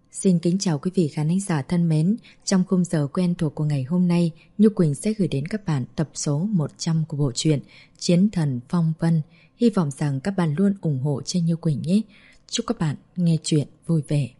Xin kính chào quý vị khán giả thân mến. Trong khung giờ quen thuộc của ngày hôm nay, Như Quỳnh sẽ gửi đến các bạn tập số 100 của bộ truyện Chiến Thần Phong Vân. Hy vọng rằng các bạn luôn ủng hộ cho Như Quỳnh nhé. Chúc các bạn nghe chuyện vui vẻ.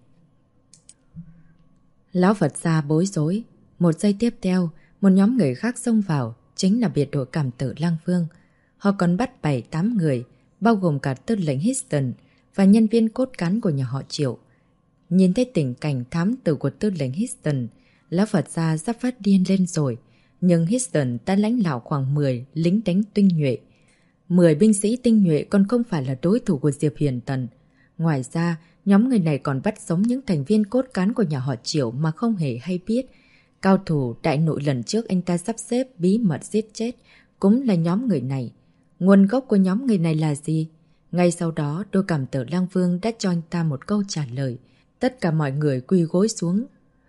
Lão Phật gia bối rối. Một giây tiếp theo, một nhóm người khác xông vào, chính là biệt đội Cảm Tử Lang Vương. Họ còn bắt 7-8 người, bao gồm cả tư lệnh Histon và nhân viên cốt cán của nhà họ Triệu. Nhìn thấy tình cảnh thám tử của tư lệnh Histon, Lão Phật gia sắp phát điên lên rồi. Nhưng Histon đã lãnh đạo khoảng 10 lính đánh tinh nhuệ. 10 binh sĩ tinh nhuệ còn không phải là đối thủ của Diệp Hiền Tần. Ngoài ra, nhóm người này còn bắt sống những thành viên cốt cán của nhà họ Triệu mà không hề hay biết. Cao thủ đại nội lần trước anh ta sắp xếp bí mật giết chết cũng là nhóm người này. Nguồn gốc của nhóm người này là gì? Ngay sau đó, đôi Cảm Tử Lang Vương đã cho anh ta một câu trả lời. Tất cả mọi người quỳ gối xuống.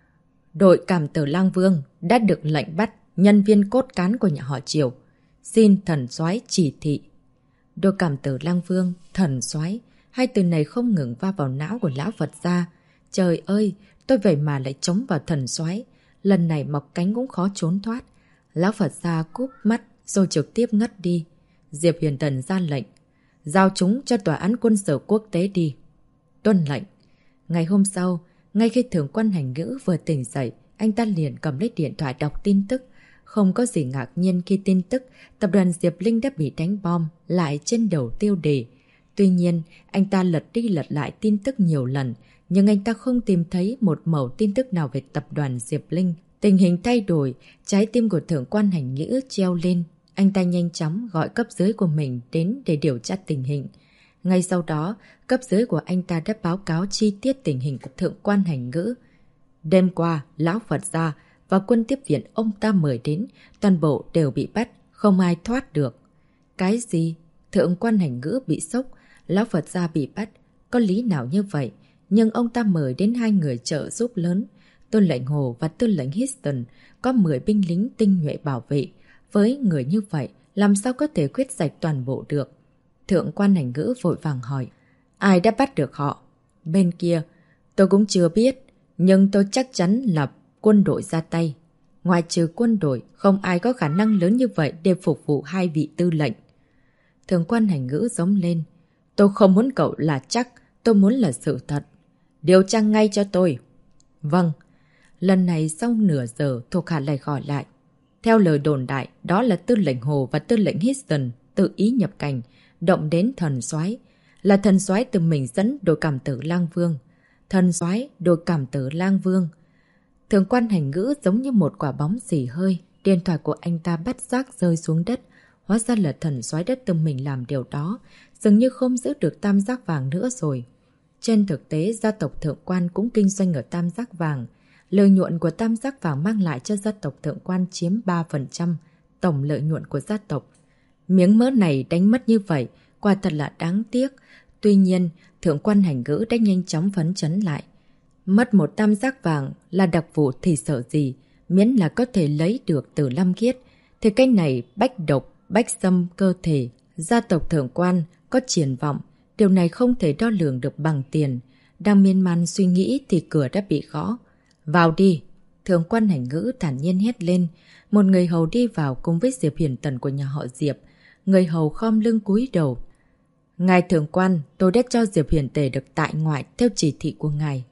Đội Cảm Tử Lang Vương đã được lệnh bắt nhân viên cốt cán của nhà họ Triệu. Xin thần soái chỉ thị. Đội Cảm Tử Lang Vương, thần soái, hai từ này không ngừng va vào não của lão Phật gia. Trời ơi, tôi vậy mà lại chống vào thần soái, lần này mọc cánh cũng khó trốn thoát. Lão Phật gia cúp mắt rồi trực tiếp ngất đi. Diệp Hiền Tần ra lệnh, giao chúng cho tòa án quân sự quốc tế đi. Tuân lệnh. Ngày hôm sau, ngay khi Thượng quan Hành Ngữ vừa tỉnh dậy, anh ta liền cầm lấy điện thoại đọc tin tức. Không có gì ngạc nhiên khi tin tức tập đoàn Diệp Linh đã bị đánh bom lại trên đầu tiêu đề. Tuy nhiên, anh ta lật đi lật lại tin tức nhiều lần, nhưng anh ta không tìm thấy một mẩu tin tức nào về tập đoàn Diệp Linh. Tình hình thay đổi, trái tim của Thượng quan Hành Ngữ treo lên. Anh ta nhanh chóng gọi cấp dưới của mình đến để điều tra tình hình. Ngay sau đó, cấp dưới của anh ta đã báo cáo chi tiết tình hình của Thượng quan Hành Ngữ. Đêm qua, Lão Phật gia và quân tiếp viện ông ta mời đến, toàn bộ đều bị bắt, không ai thoát được. Cái gì? Thượng quan Hành Ngữ bị sốc, Lão Phật gia bị bắt, có lý nào như vậy? Nhưng ông ta mời đến 2 người trợ giúp lớn, Tư lệnh Hồ và Tư lệnh Histon, có 10 binh lính tinh nhuệ bảo vệ. Với người như vậy, làm sao có thể quyết sạch toàn bộ được? Thượng quan Hành Ngữ vội vàng hỏi, ai đã bắt được họ? Bên kia, tôi cũng chưa biết, nhưng tôi chắc chắn là quân đội ra tay. Ngoài trừ quân đội, không ai có khả năng lớn như vậy để phục vụ 2 vị tư lệnh. Thượng quan Hành Ngữ giống lên, tôi không muốn cậu là chắc, tôi muốn là sự thật. Điều tra ngay cho tôi. Vâng. Lần này sau nửa giờ, thuộc hạ lại gọi lại. Theo lời đồn đại, đó là tư lệnh Hồ và tư lệnh Histon tự ý nhập cảnh, động đến thần soái, là thần soái tự mình dẫn đội Cảm Tử Lang Vương. Thần soái, đội Cảm Tử Lang Vương. Thượng quan Hành Ngữ giống như một quả bóng xì hơi, điện thoại của anh ta bắt giác rơi xuống đất. Hóa ra là thần soái đã tự mình làm điều đó, dường như không giữ được tam giác vàng nữa rồi. Trên thực tế, gia tộc Thượng quan cũng kinh doanh ở tam giác vàng. Lợi nhuận của tam giác vàng mang lại cho gia tộc Thượng quan chiếm 3% tổng lợi nhuận của gia tộc. Miếng mỡ này đánh mất như vậy, quả thật là đáng tiếc. Tuy nhiên, Thượng quan Hành Ngữ đã nhanh chóng phấn chấn lại. Mất một tam giác vàng là đặc vụ thì sợ gì, miễn là có thể lấy được từ Lâm Khiết. Thì cái này bách độc, bách xâm cơ thể. Gia tộc Thượng quan có triển vọng, điều này không thể đo lường được bằng tiền. Đang miên man suy nghĩ thì cửa đã bị gõ. Vào đi! Thượng quan Hành Ngữ thản nhiên hét lên. Một người hầu đi vào cùng với Diệp Hiền Tần của nhà họ Diệp. Người hầu khom lưng cúi đầu. Ngài Thượng quan, tôi đã cho Diệp Hiền Tề được tại ngoại theo chỉ thị của ngài.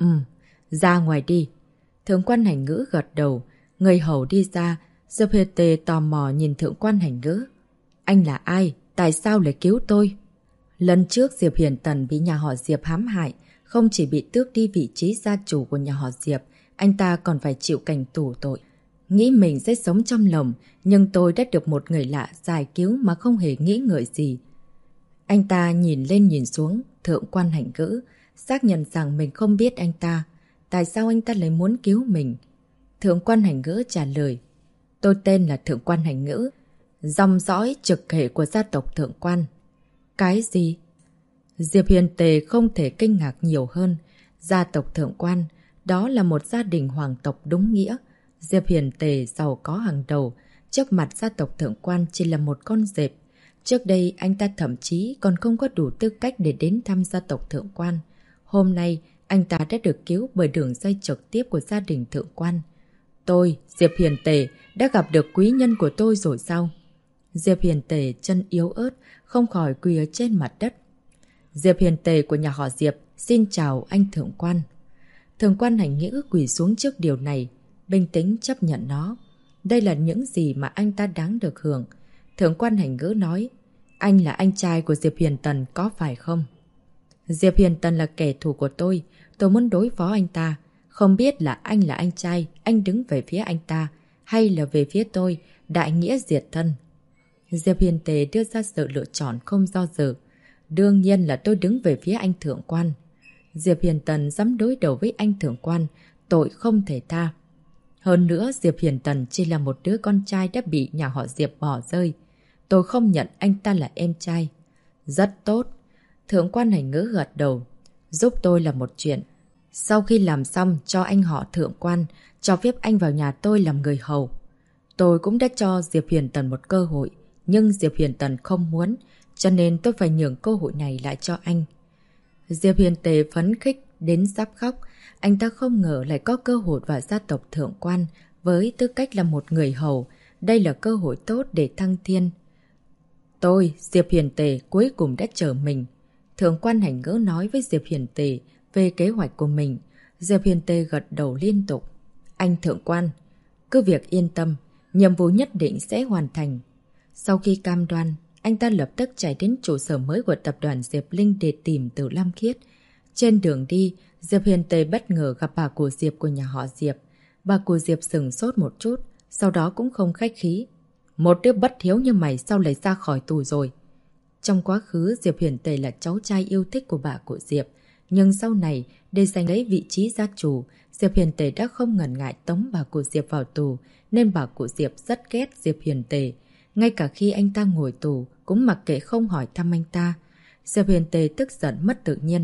Ra ngoài đi. Thượng quan Hành Ngữ gật đầu. Người hầu đi ra. Diệp Hiền Tề tò mò nhìn Thượng quan Hành Ngữ. Anh là ai? Tại sao lại cứu tôi? Lần trước Diệp Hiền Tần bị nhà họ Diệp hãm hại, không chỉ bị tước đi vị trí gia chủ của nhà họ Diệp, anh ta còn phải chịu cảnh tù tội. Nghĩ mình sẽ sống trong lồng, nhưng tôi đã được một người lạ giải cứu mà không hề nghĩ ngợi gì. Anh ta nhìn lên nhìn xuống, Thượng quan Hành Ngữ, xác nhận rằng mình không biết anh ta. Tại sao anh ta lại muốn cứu mình? Thượng quan Hành Ngữ trả lời, tôi tên là Thượng quan Hành Ngữ, dòng dõi trực hệ của gia tộc Thượng quan. Cái gì? Diệp Hiền Tề không thể kinh ngạc nhiều hơn. Gia tộc Thượng quan, đó là một gia đình hoàng tộc đúng nghĩa. Diệp Hiền Tề giàu có hàng đầu, trước mặt gia tộc Thượng quan chỉ là một con dẹp. Trước đây anh ta thậm chí còn không có đủ tư cách để đến thăm gia tộc Thượng quan. Hôm nay Anh ta đã được cứu bởi đường dây trực tiếp của gia đình thượng quan. Tôi, Diệp Hiền Tề, đã gặp được quý nhân của tôi rồi sao? Diệp Hiền Tề chân yếu ớt, không khỏi quỳ ở trên mặt đất. Diệp Hiền Tề của nhà họ Diệp, xin chào anh thượng quan. Thượng quan Hành Ngữ quỳ xuống trước điều này, bình tĩnh chấp nhận nó. Đây là những gì mà anh ta đáng được hưởng. Thượng quan Hành Ngữ nói, anh là anh trai của Diệp Hiền Tần có phải không? Diệp Hiền Tần là kẻ thù của tôi muốn đối phó anh ta. Không biết là anh trai, anh đứng về phía anh ta, hay là về phía tôi, đại nghĩa diệt thân. Diệp Hiền Tề đưa ra sự lựa chọn không do dự. Đương nhiên là tôi đứng về phía anh thượng quan. Diệp Hiền Tần dám đối đầu với anh thượng quan, tội không thể tha. Hơn nữa, Diệp Hiền Tần chỉ là một đứa con trai đã bị nhà họ Diệp bỏ rơi. Tôi không nhận anh ta là em trai. Rất tốt. Thượng quan Hành Ngữ gật đầu. Giúp tôi là một chuyện. Sau khi làm xong cho anh họ thượng quan, cho phép anh vào nhà tôi làm người hầu. Tôi cũng đã cho Diệp Hiền Tần một cơ hội, nhưng Diệp Hiền Tần không muốn, cho nên tôi phải nhường cơ hội này lại cho anh. Diệp Hiền Tề phấn khích đến sắp khóc. Anh ta không ngờ lại có cơ hội vào gia tộc thượng quan với tư cách là một người hầu. Đây là cơ hội tốt để thăng thiên. Tôi, Diệp Hiền Tề, cuối cùng đã trở mình. Thượng quan Hành Ngữ nói với Diệp Hiền Tề về kế hoạch của mình. Diệp Hiền Tề gật đầu liên tục. Anh thượng quan, cứ việc yên tâm, nhiệm vụ nhất định sẽ hoàn thành. Sau khi cam đoan, anh ta lập tức chạy đến trụ sở mới của tập đoàn Diệp Linh để tìm Từ Lam Khiết. Trên đường đi, Diệp Hiền Tề bất ngờ gặp bà cụ Diệp của nhà họ Diệp. Bà cụ Diệp sửng sốt một chút, sau đó cũng không khách khí. Một đứa bất hiếu như mày sao lại ra khỏi tù rồi? Trong quá khứ, Diệp Hiền Tề là cháu trai yêu thích của bà cụ Diệp. Nhưng sau này, để giành lấy vị trí gia chủ, Diệp Hiền Tề đã không ngần ngại tống bà cụ Diệp vào tù, nên bà cụ Diệp rất ghét Diệp Hiền Tề. Ngay cả khi anh ta ngồi tù, cũng mặc kệ không hỏi thăm anh ta. Diệp Hiền Tề tức giận mất tự nhiên.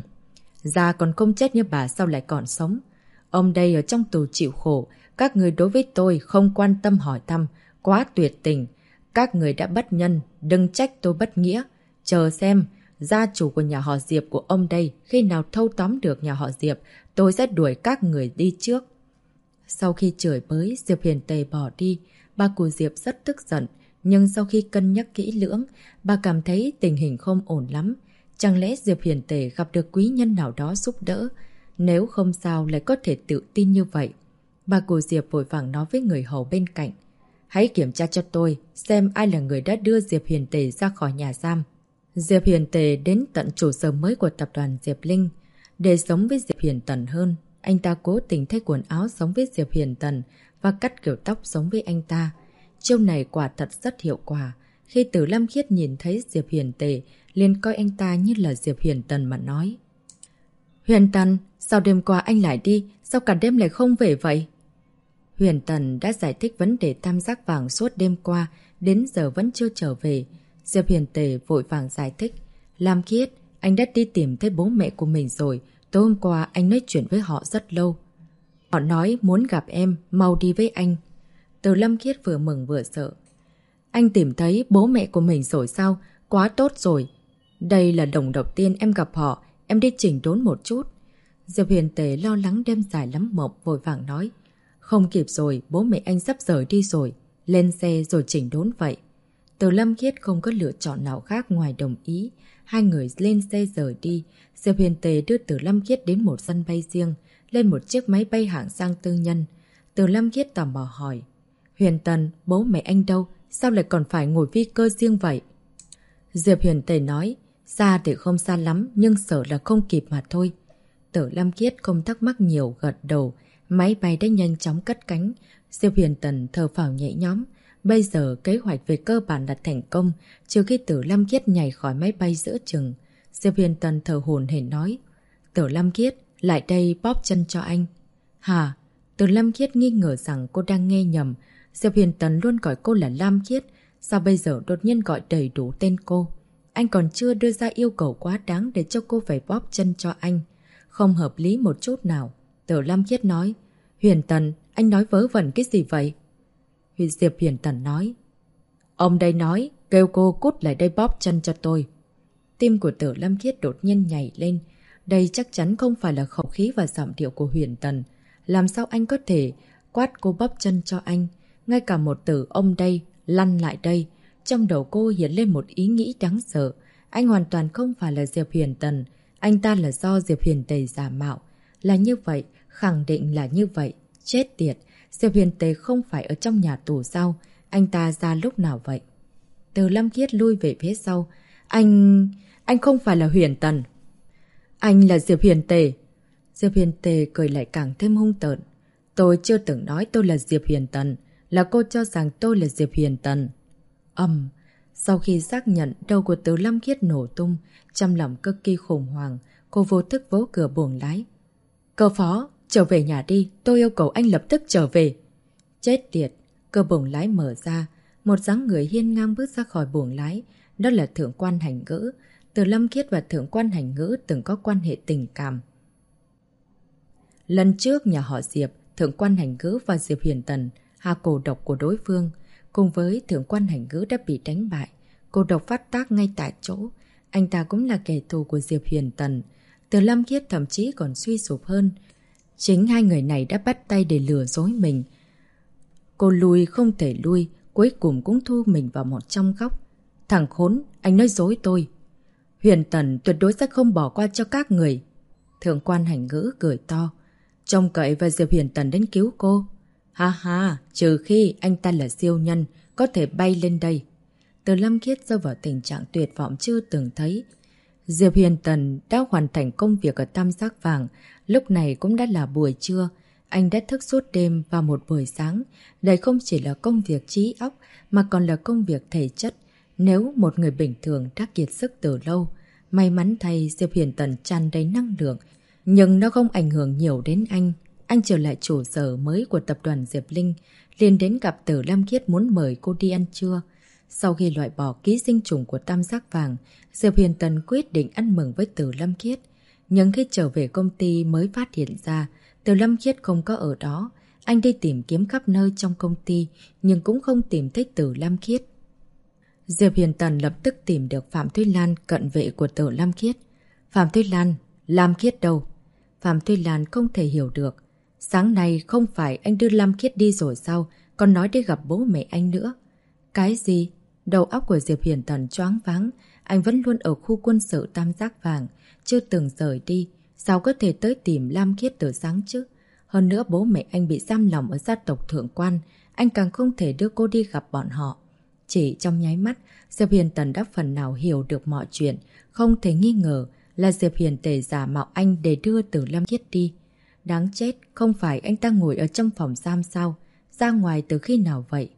Già còn không chết như bà sao lại còn sống? Ông đây ở trong tù chịu khổ, các người đối với tôi không quan tâm hỏi thăm, quá tuyệt tình. Các người đã bất nhân, đừng trách tôi bất nghĩa. Chờ xem, gia chủ của nhà họ Diệp của ông đây khi nào thâu tóm được nhà họ Diệp, tôi sẽ đuổi các người đi trước. Sau khi chửi bới, Diệp Hiền Tề bỏ đi. Bà cụ Diệp rất tức giận, nhưng sau khi cân nhắc kỹ lưỡng, bà cảm thấy tình hình không ổn lắm. Chẳng lẽ Diệp Hiền Tề gặp được quý nhân nào đó giúp đỡ? Nếu không sao lại có thể tự tin như vậy. Bà cụ Diệp vội vàng nói với người hầu bên cạnh. Hãy kiểm tra cho tôi, xem ai là người đã đưa Diệp Hiền Tề ra khỏi nhà giam. Diệp Hiền Tề đến tận trụ sở mới của tập đoàn Diệp Linh. Để sống với Diệp Hiền Tần hơn, anh ta cố tình thay quần áo sống với Diệp Hiền Tần và cắt kiểu tóc sống với anh ta. Chiêu này quả thật rất hiệu quả. Khi Từ Lam Khiết nhìn thấy Diệp Hiền Tề, liền coi anh ta như là Diệp Hiền Tần mà nói. Huyền Tần, sao đêm qua anh lại đi? Sao cả đêm lại không về vậy? Huyền Tần đã giải thích vấn đề tam giác vàng suốt đêm qua, đến giờ vẫn chưa trở về. Diệp Hiền Tề vội vàng giải thích. Lam Khiết, anh đã đi tìm thấy bố mẹ của mình rồi. Tối hôm qua anh nói chuyện với họ rất lâu. Họ nói muốn gặp em, mau đi với anh. Từ Lam Khiết vừa mừng vừa sợ. Anh tìm thấy bố mẹ của mình rồi sao? Quá tốt rồi. Đây là lần đầu tiên em gặp họ, em đi chỉnh đốn một chút. Diệp Hiền Tề lo lắng đêm dài lắm mộng, vội vàng nói. Không kịp rồi, bố mẹ anh sắp rời đi rồi. Lên xe rồi chỉnh đốn vậy. Từ Lam Khiết không có lựa chọn nào khác ngoài đồng ý. Hai người lên xe rời đi. Diệp Hiền Tề đưa Từ Lam Khiết đến một sân bay riêng, lên một chiếc máy bay hạng sang tư nhân. Từ Lam Khiết tò mò hỏi. Huyền Tần, bố mẹ anh đâu? Sao lại còn phải ngồi phi cơ riêng vậy? Diệp Hiền Tề nói. Xa thì không xa lắm, nhưng sợ là không kịp mà thôi. Từ Lam Khiết không thắc mắc nhiều, gật đầu. Máy bay đã nhanh chóng cất cánh. Diệp Hiền Tần thở phào nhẹ nhõm. Bây giờ kế hoạch về cơ bản là thành công, trừ khi Từ Lam Khiết nhảy khỏi máy bay giữa chừng. Diệp Hiền Tần thở hổn hển nói. Từ Lam Khiết, lại đây bóp chân cho anh. Hả? Từ Lam Khiết nghi ngờ rằng cô đang nghe nhầm. Diệp Hiền Tần luôn gọi cô là Lam Khiết. Sao bây giờ đột nhiên gọi đầy đủ tên cô? Anh còn chưa đưa ra yêu cầu quá đáng để cho cô phải bóp chân cho anh. Không hợp lý một chút nào. Từ Lam Khiết nói. Huyền Tần, anh nói vớ vẩn cái gì vậy? Diệp Hiền Tần nói. Ông đây nói, kêu cô cút lại đây bóp chân cho tôi. Tim của Từ Lam Khiết đột nhiên nhảy lên. Đây chắc chắn không phải là khẩu khí và giọng điệu của Huyền Tần. Làm sao anh có thể quát cô bóp chân cho anh? Ngay cả một từ ông đây, lăn lại đây. Trong đầu cô hiện lên một ý nghĩ đáng sợ. Anh hoàn toàn không phải là Diệp Huyền Tần. Anh ta là do Diệp Huyền Tề giả mạo. Là như vậy, khẳng định là như vậy. Chết tiệt, Diệp Huyền Tề không phải ở trong nhà tù sao? Anh ta ra lúc nào vậy? Từ Lâm Khiết lui về phía sau. Anh không phải là Huyền Tần. Anh là Diệp Huyền Tề. Diệp Huyền Tề cười lại càng thêm hung tợn. Tôi chưa từng nói tôi là Diệp Huyền Tần. Là cô cho rằng tôi là Diệp Huyền Tần. Sau khi xác nhận, đầu của Từ Lâm Khiết nổ tung. Trong lòng cực kỳ khủng hoảng, cô vô thức vỗ cửa buồng lái. Cơ phó, trở về nhà đi. Tôi yêu cầu anh lập tức trở về. Chết tiệt. Cửa buồng lái mở ra. Một dáng người hiên ngang bước ra khỏi buồng lái. Đó là Thượng quan Hành Ngữ. Từ Lâm Khiết và Thượng quan Hành Ngữ từng có quan hệ tình cảm. Lần trước nhà họ Diệp, Thượng quan Hành Ngữ và Diệp Huyền Tần hạ cổ độc của đối phương. Cùng với Thượng quan Hành Ngữ đã bị đánh bại. Cổ độc phát tác ngay tại chỗ. Anh ta cũng là kẻ thù của Diệp Huyền Tần. Từ Lâm Khiết thậm chí còn suy sụp hơn. Chính hai người này đã bắt tay để lừa dối mình. Cô lui không thể lui, cuối cùng cũng thu mình vào một trong góc. Thằng khốn, anh nói dối tôi. Huyền Tần tuyệt đối sẽ không bỏ qua cho các người. Thượng quan Hành Ngữ cười to. Trông cậy và Diệp Huyền Tần đến cứu cô. Ha ha, trừ khi anh ta là siêu nhân, có thể bay lên đây. Từ Lâm Khiết rơi vào tình trạng tuyệt vọng chưa từng thấy. Diệp Huyền Tần đã hoàn thành công việc ở Tam Giác Vàng. Lúc này cũng đã là buổi trưa. Anh đã thức suốt đêm vào một buổi sáng. Đây không chỉ là công việc trí óc, mà còn là công việc thể chất. Nếu một người bình thường đã kiệt sức từ lâu, may mắn thay Diệp Huyền Tần tràn đầy năng lượng. Nhưng nó không ảnh hưởng nhiều đến anh. Anh trở lại trụ sở mới của tập đoàn Diệp Linh, liền đến gặp Từ Lâm Khiết muốn mời cô đi ăn trưa. Sau khi loại bỏ ký sinh trùng của Tam Giác Vàng, Diệp Huyền Tần quyết định ăn mừng với Từ Lâm Khiết. Nhưng khi trở về công ty mới phát hiện ra, Từ Lâm Khiết không có ở đó. Anh đi tìm kiếm khắp nơi trong công ty, nhưng cũng không tìm thấy Từ Lâm Khiết. Diệp Huyền Tần lập tức tìm được Phạm Thúy Lan, cận vệ của Từ Lâm Khiết. Phạm Thúy Lan, Lam Khiết đâu? Phạm Thúy Lan không thể hiểu được. Sáng nay không phải anh đưa Lam Khiết đi rồi sao, còn nói đi gặp bố mẹ anh nữa. Cái gì? Đầu óc của Diệp Huyền Tần choáng váng. Anh vẫn luôn ở khu quân sự Tam Giác Vàng, chưa từng rời đi. Sao có thể tới tìm Lam Khiết từ sáng chứ? Hơn nữa bố mẹ anh bị giam lòng ở gia tộc Thượng quan. Anh càng không thể đưa cô đi gặp bọn họ. Chỉ trong nháy mắt, Diệp Huyền Tần đã phần nào hiểu được mọi chuyện. Không thể nghi ngờ là Diệp Huyền Tề giả mạo anh để đưa Từ Lâm Khiết đi. Đáng chết, không phải anh ta ngồi ở trong phòng giam sao? Ra ngoài từ khi nào vậy?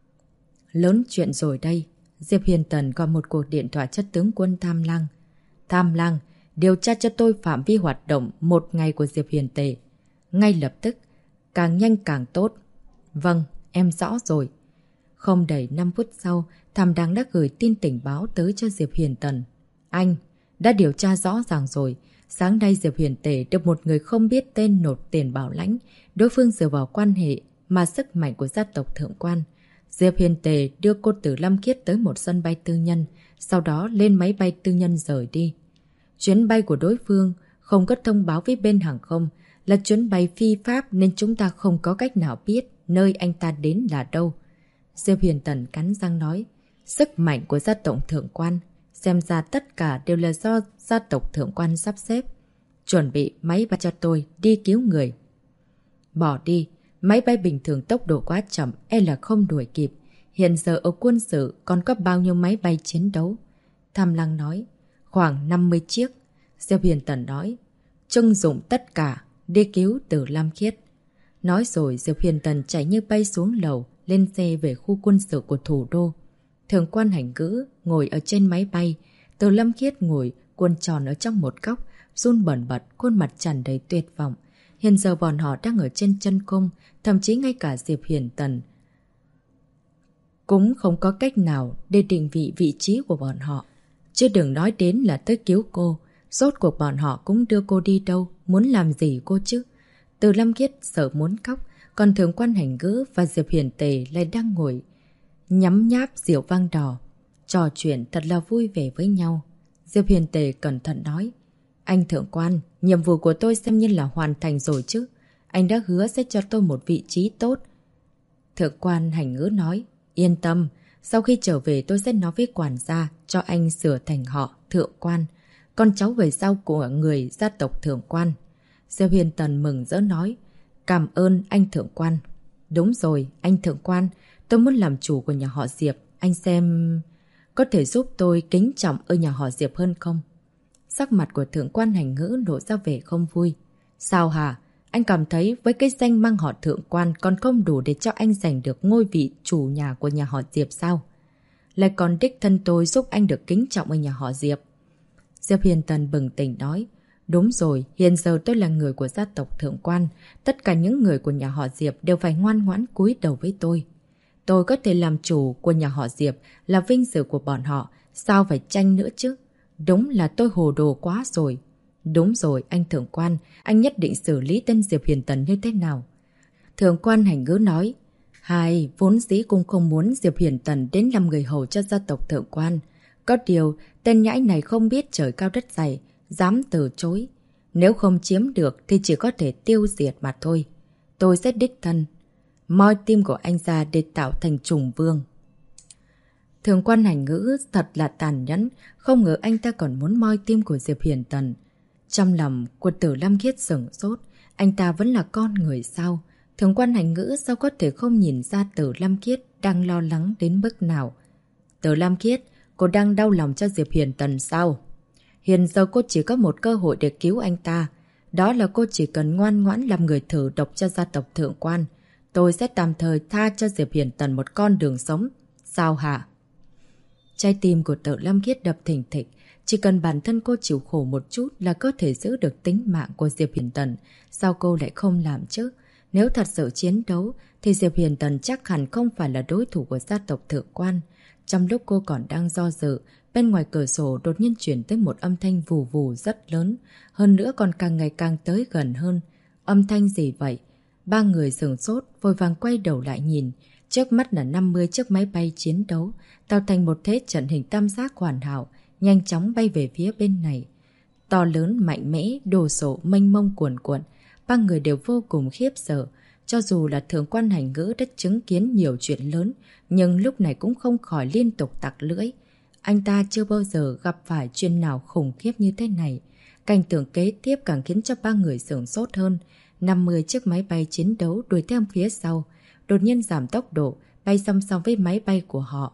Lớn chuyện rồi đây. Diệp Huyền Tần gọi một cuộc điện thoại cho tướng quân Tham Lang. Tham Lang, điều tra cho tôi phạm vi hoạt động một ngày của Diệp Huyền Tề. Ngay lập tức, càng nhanh càng tốt. Vâng, em rõ rồi. Không đầy 5 phút sau, Tham Đang đã gửi tin tình báo tới cho Diệp Huyền Tần. Anh, đã điều tra rõ ràng rồi. Sáng nay Diệp Huyền Tề được một người không biết tên nộp tiền bảo lãnh. Đối phương dựa vào quan hệ mà sức mạnh của gia tộc Thượng quan. Diệp Huyền Tề đưa cô Từ Lâm Khiết tới một sân bay tư nhân, sau đó lên máy bay tư nhân rời đi. Chuyến bay của đối phương không có thông báo với bên hàng không, là chuyến bay phi pháp nên chúng ta không có cách nào biết nơi anh ta đến là đâu. Diệp Huyền Tần cắn răng nói, sức mạnh của gia tộc Thượng quan, xem ra tất cả đều là do gia tộc Thượng quan sắp xếp. Chuẩn bị máy bay cho tôi đi cứu người. Bỏ đi, máy bay bình thường tốc độ quá chậm, là không đuổi kịp. Hiện giờ ở quân sự còn có bao nhiêu máy bay chiến đấu? Tham Lang nói, khoảng 50 chiếc. Diệp Huyền Tần nói, trưng dụng tất cả, đi cứu Từ Lâm Khiết. Nói rồi Diệp Huyền Tần chạy như bay xuống lầu, lên xe về khu quân sự của thủ đô. Thượng quan Hành Ngữ ngồi ở trên máy bay, Từ Lâm Khiết ngồi cuộn tròn ở trong một góc, run bẩn bật, khuôn mặt tràn đầy tuyệt vọng. Hiện giờ bọn họ đang ở trên chân cung, thậm chí ngay cả Diệp Huyền Tần cũng không có cách nào để định vị trí của bọn họ. Chứ đừng nói đến là tới cứu cô. Rốt cuộc bọn họ cũng đưa cô đi đâu, muốn làm gì cô chứ? Từ Lâm Khiết sợ muốn khóc, còn Thượng quan Hành Ngữ và Diệp Huyền Tề lại đang ngồi nhắm nháp rượu vang đỏ, trò chuyện thật là vui vẻ với nhau. Diệp Huyền Tề cẩn thận nói, Anh thượng quan, nhiệm vụ của tôi xem như là hoàn thành rồi chứ. Anh đã hứa sẽ cho tôi một vị trí tốt. Thượng quan Hành Ngữ nói, yên tâm, sau khi trở về tôi sẽ nói với quản gia cho anh sửa thành họ thượng quan. Con cháu về sau của người gia tộc thượng quan. Diệp Huyền Tần mừng rỡ nói, cảm ơn anh thượng quan. Đúng rồi, anh thượng quan, tôi muốn làm chủ của nhà họ Diệp. Anh xem có thể giúp tôi kính trọng ở nhà họ Diệp hơn không? Sắc mặt của thượng quan Hành Ngữ lộ ra vẻ không vui. Sao hả? Anh cảm thấy với cái danh mang họ thượng quan còn không đủ để cho anh giành được ngôi vị chủ nhà của nhà họ Diệp sao? Lại còn đích thân tôi giúp anh được kính trọng ở nhà họ Diệp. Diệp Huyền Tần bừng tỉnh nói, đúng rồi, hiện giờ tôi là người của gia tộc thượng quan. Tất cả những người của nhà họ Diệp đều phải ngoan ngoãn cúi đầu với tôi. Tôi có thể làm chủ của nhà họ Diệp là vinh dự của bọn họ. Sao phải tranh nữa chứ? Đúng là tôi hồ đồ quá rồi. Đúng rồi, anh thượng quan, anh nhất định xử lý tên Diệp Huyền Tần như thế nào? Thượng quan Hành Ngữ nói, hai, vốn dĩ cũng không muốn Diệp Huyền Tần đến làm người hầu cho gia tộc thượng quan. Có điều, tên nhãi này không biết trời cao đất dày, dám từ chối. Nếu không chiếm được thì chỉ có thể tiêu diệt mà thôi. Tôi sẽ đích thân moi tim của anh ra để tạo thành trùng vương. Thượng quan Hành Ngữ thật là tàn nhẫn, không ngờ anh ta còn muốn moi tim của Diệp Huyền Tần. Trong lòng của Tử Lam Khiết sửng sốt, anh ta vẫn là con người sao? Thượng quan Hành Ngữ sao có thể không nhìn ra Tử Lam Khiết đang lo lắng đến mức nào? Tử Lam Khiết, cô đang đau lòng cho Diệp Huyền Tần sao? Hiện giờ cô chỉ có một cơ hội để cứu anh ta. Đó là cô chỉ cần ngoan ngoãn làm người thử độc cho gia tộc thượng quan. Tôi sẽ tạm thời tha cho Diệp Huyền Tần một con đường sống. Sao hả? Trái tim của Tử Lam Khiết đập thình thịch. Chỉ cần bản thân cô chịu khổ một chút là có thể giữ được tính mạng của Diệp Huyền Tần. Sao cô lại không làm chứ? Nếu thật sự chiến đấu thì Diệp Huyền Tần chắc hẳn không phải là đối thủ của gia tộc thượng quan. Trong lúc cô còn đang do dự, bên ngoài cửa sổ đột nhiên chuyển tới một âm thanh vù vù rất lớn. Hơn nữa còn càng ngày càng tới gần hơn. Âm thanh gì vậy? Ba người sửng sốt, vội vàng quay đầu lại nhìn. Trước mắt là 50 chiếc máy bay chiến đấu, tạo thành một thế trận hình tam giác hoàn hảo, nhanh chóng bay về phía bên này. To lớn, mạnh mẽ, đồ sộ, mênh mông cuồn cuộn. Ba người đều vô cùng khiếp sợ. Cho dù là Thượng quan Hành Ngữ đã chứng kiến nhiều chuyện lớn, nhưng lúc này cũng không khỏi liên tục tặc lưỡi. Anh ta chưa bao giờ gặp phải chuyện nào khủng khiếp như thế này. Cảnh tượng kế tiếp càng khiến cho ba người sửng sốt hơn. 50 chiếc máy bay chiến đấu đuổi theo phía sau, đột nhiên giảm tốc độ, bay song song với máy bay của họ.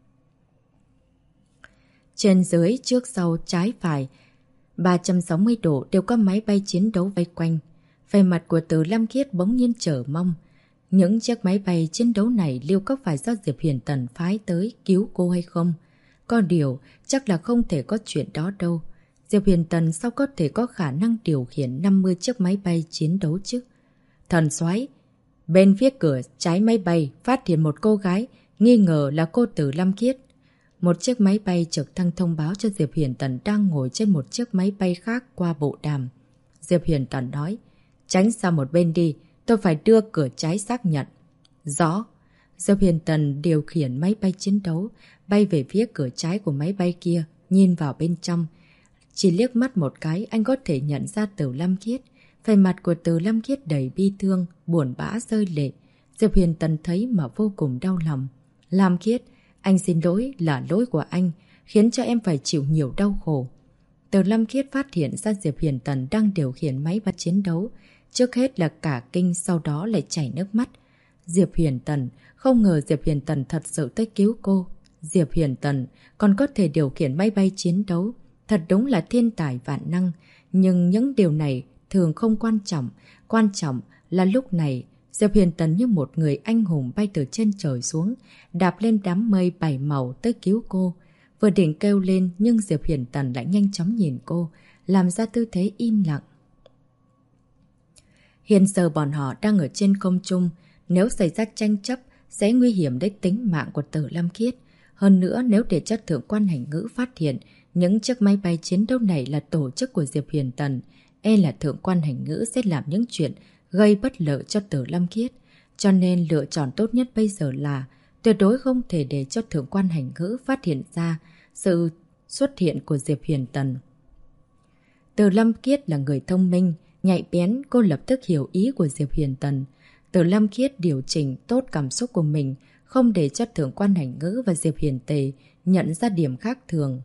Trên dưới, trước sau, trái phải, 360 độ đều có máy bay chiến đấu vây quanh. Về mặt của Từ Lam Khiết bỗng nhiên chờ mong. Những chiếc máy bay chiến đấu này liệu có phải do Diệp Huyền Tần phái tới cứu cô hay không? Có điều, chắc là không thể có chuyện đó đâu. Diệp Huyền Tần sao có thể có khả năng điều khiển 50 chiếc máy bay chiến đấu chứ? Thần soái, bên phía cửa trái máy bay phát hiện một cô gái, nghi ngờ là cô Từ Lam Khiết. Một chiếc máy bay trực thăng thông báo cho Diệp Huyền Tần đang ngồi trên một chiếc máy bay khác qua bộ đàm. Diệp Huyền Tần nói, tránh sang một bên đi, tôi phải đưa cửa trái xác nhận. Rõ. Diệp Huyền Tần điều khiển máy bay chiến đấu, bay về phía cửa trái của máy bay kia, nhìn vào bên trong. Chỉ liếc mắt một cái, anh có thể nhận ra Từ Lam Khiết. Vẻ mặt của Từ Lam Khiết đầy bi thương, buồn bã rơi lệ. Diệp Huyền Tần thấy mà vô cùng đau lòng. Lam Khiết, anh xin lỗi, là lỗi của anh, khiến cho em phải chịu nhiều đau khổ. Từ Lam Khiết phát hiện ra Diệp Huyền Tần đang điều khiển máy bay chiến đấu. Trước hết là cả kinh, sau đó lại chảy nước mắt. Diệp Huyền Tần, không ngờ Diệp Huyền Tần thật sự tới cứu cô. Diệp Huyền Tần còn có thể điều khiển máy bay chiến đấu. Thật đúng là thiên tài vạn năng. Nhưng những điều này thường không quan trọng. Quan trọng là lúc này Diệp Huyền Tần như một người anh hùng bay từ trên trời xuống, đạp lên đám mây bảy màu tới cứu cô. Vừa định kêu lên nhưng Diệp Huyền Tần lại nhanh chóng nhìn cô, làm ra tư thế im lặng. Hiện giờ bọn họ đang ở trên không trung, nếu xảy ra tranh chấp sẽ nguy hiểm đến tính mạng của Tử Lam Khiết. Hơn nữa nếu để cho Thượng quan Hành Ngữ phát hiện những chiếc máy bay chiến đấu này là tổ chức của Diệp Huyền Tần, e là Thượng quan Hành Ngữ sẽ làm những chuyện gây bất lợi cho Tử Lam Khiết. Cho nên lựa chọn tốt nhất bây giờ là tuyệt đối không thể để cho Thượng quan Hành Ngữ phát hiện ra sự xuất hiện của Diệp Huyền Tần. Từ Lâm Khiết là người thông minh, nhạy bén, cô lập tức hiểu ý của Diệp Huyền Tần. Từ Lâm Khiết điều chỉnh tốt cảm xúc của mình, không để cho Thượng quan Hành Ngữ và Diệp Huyền Tề nhận ra điểm khác thường.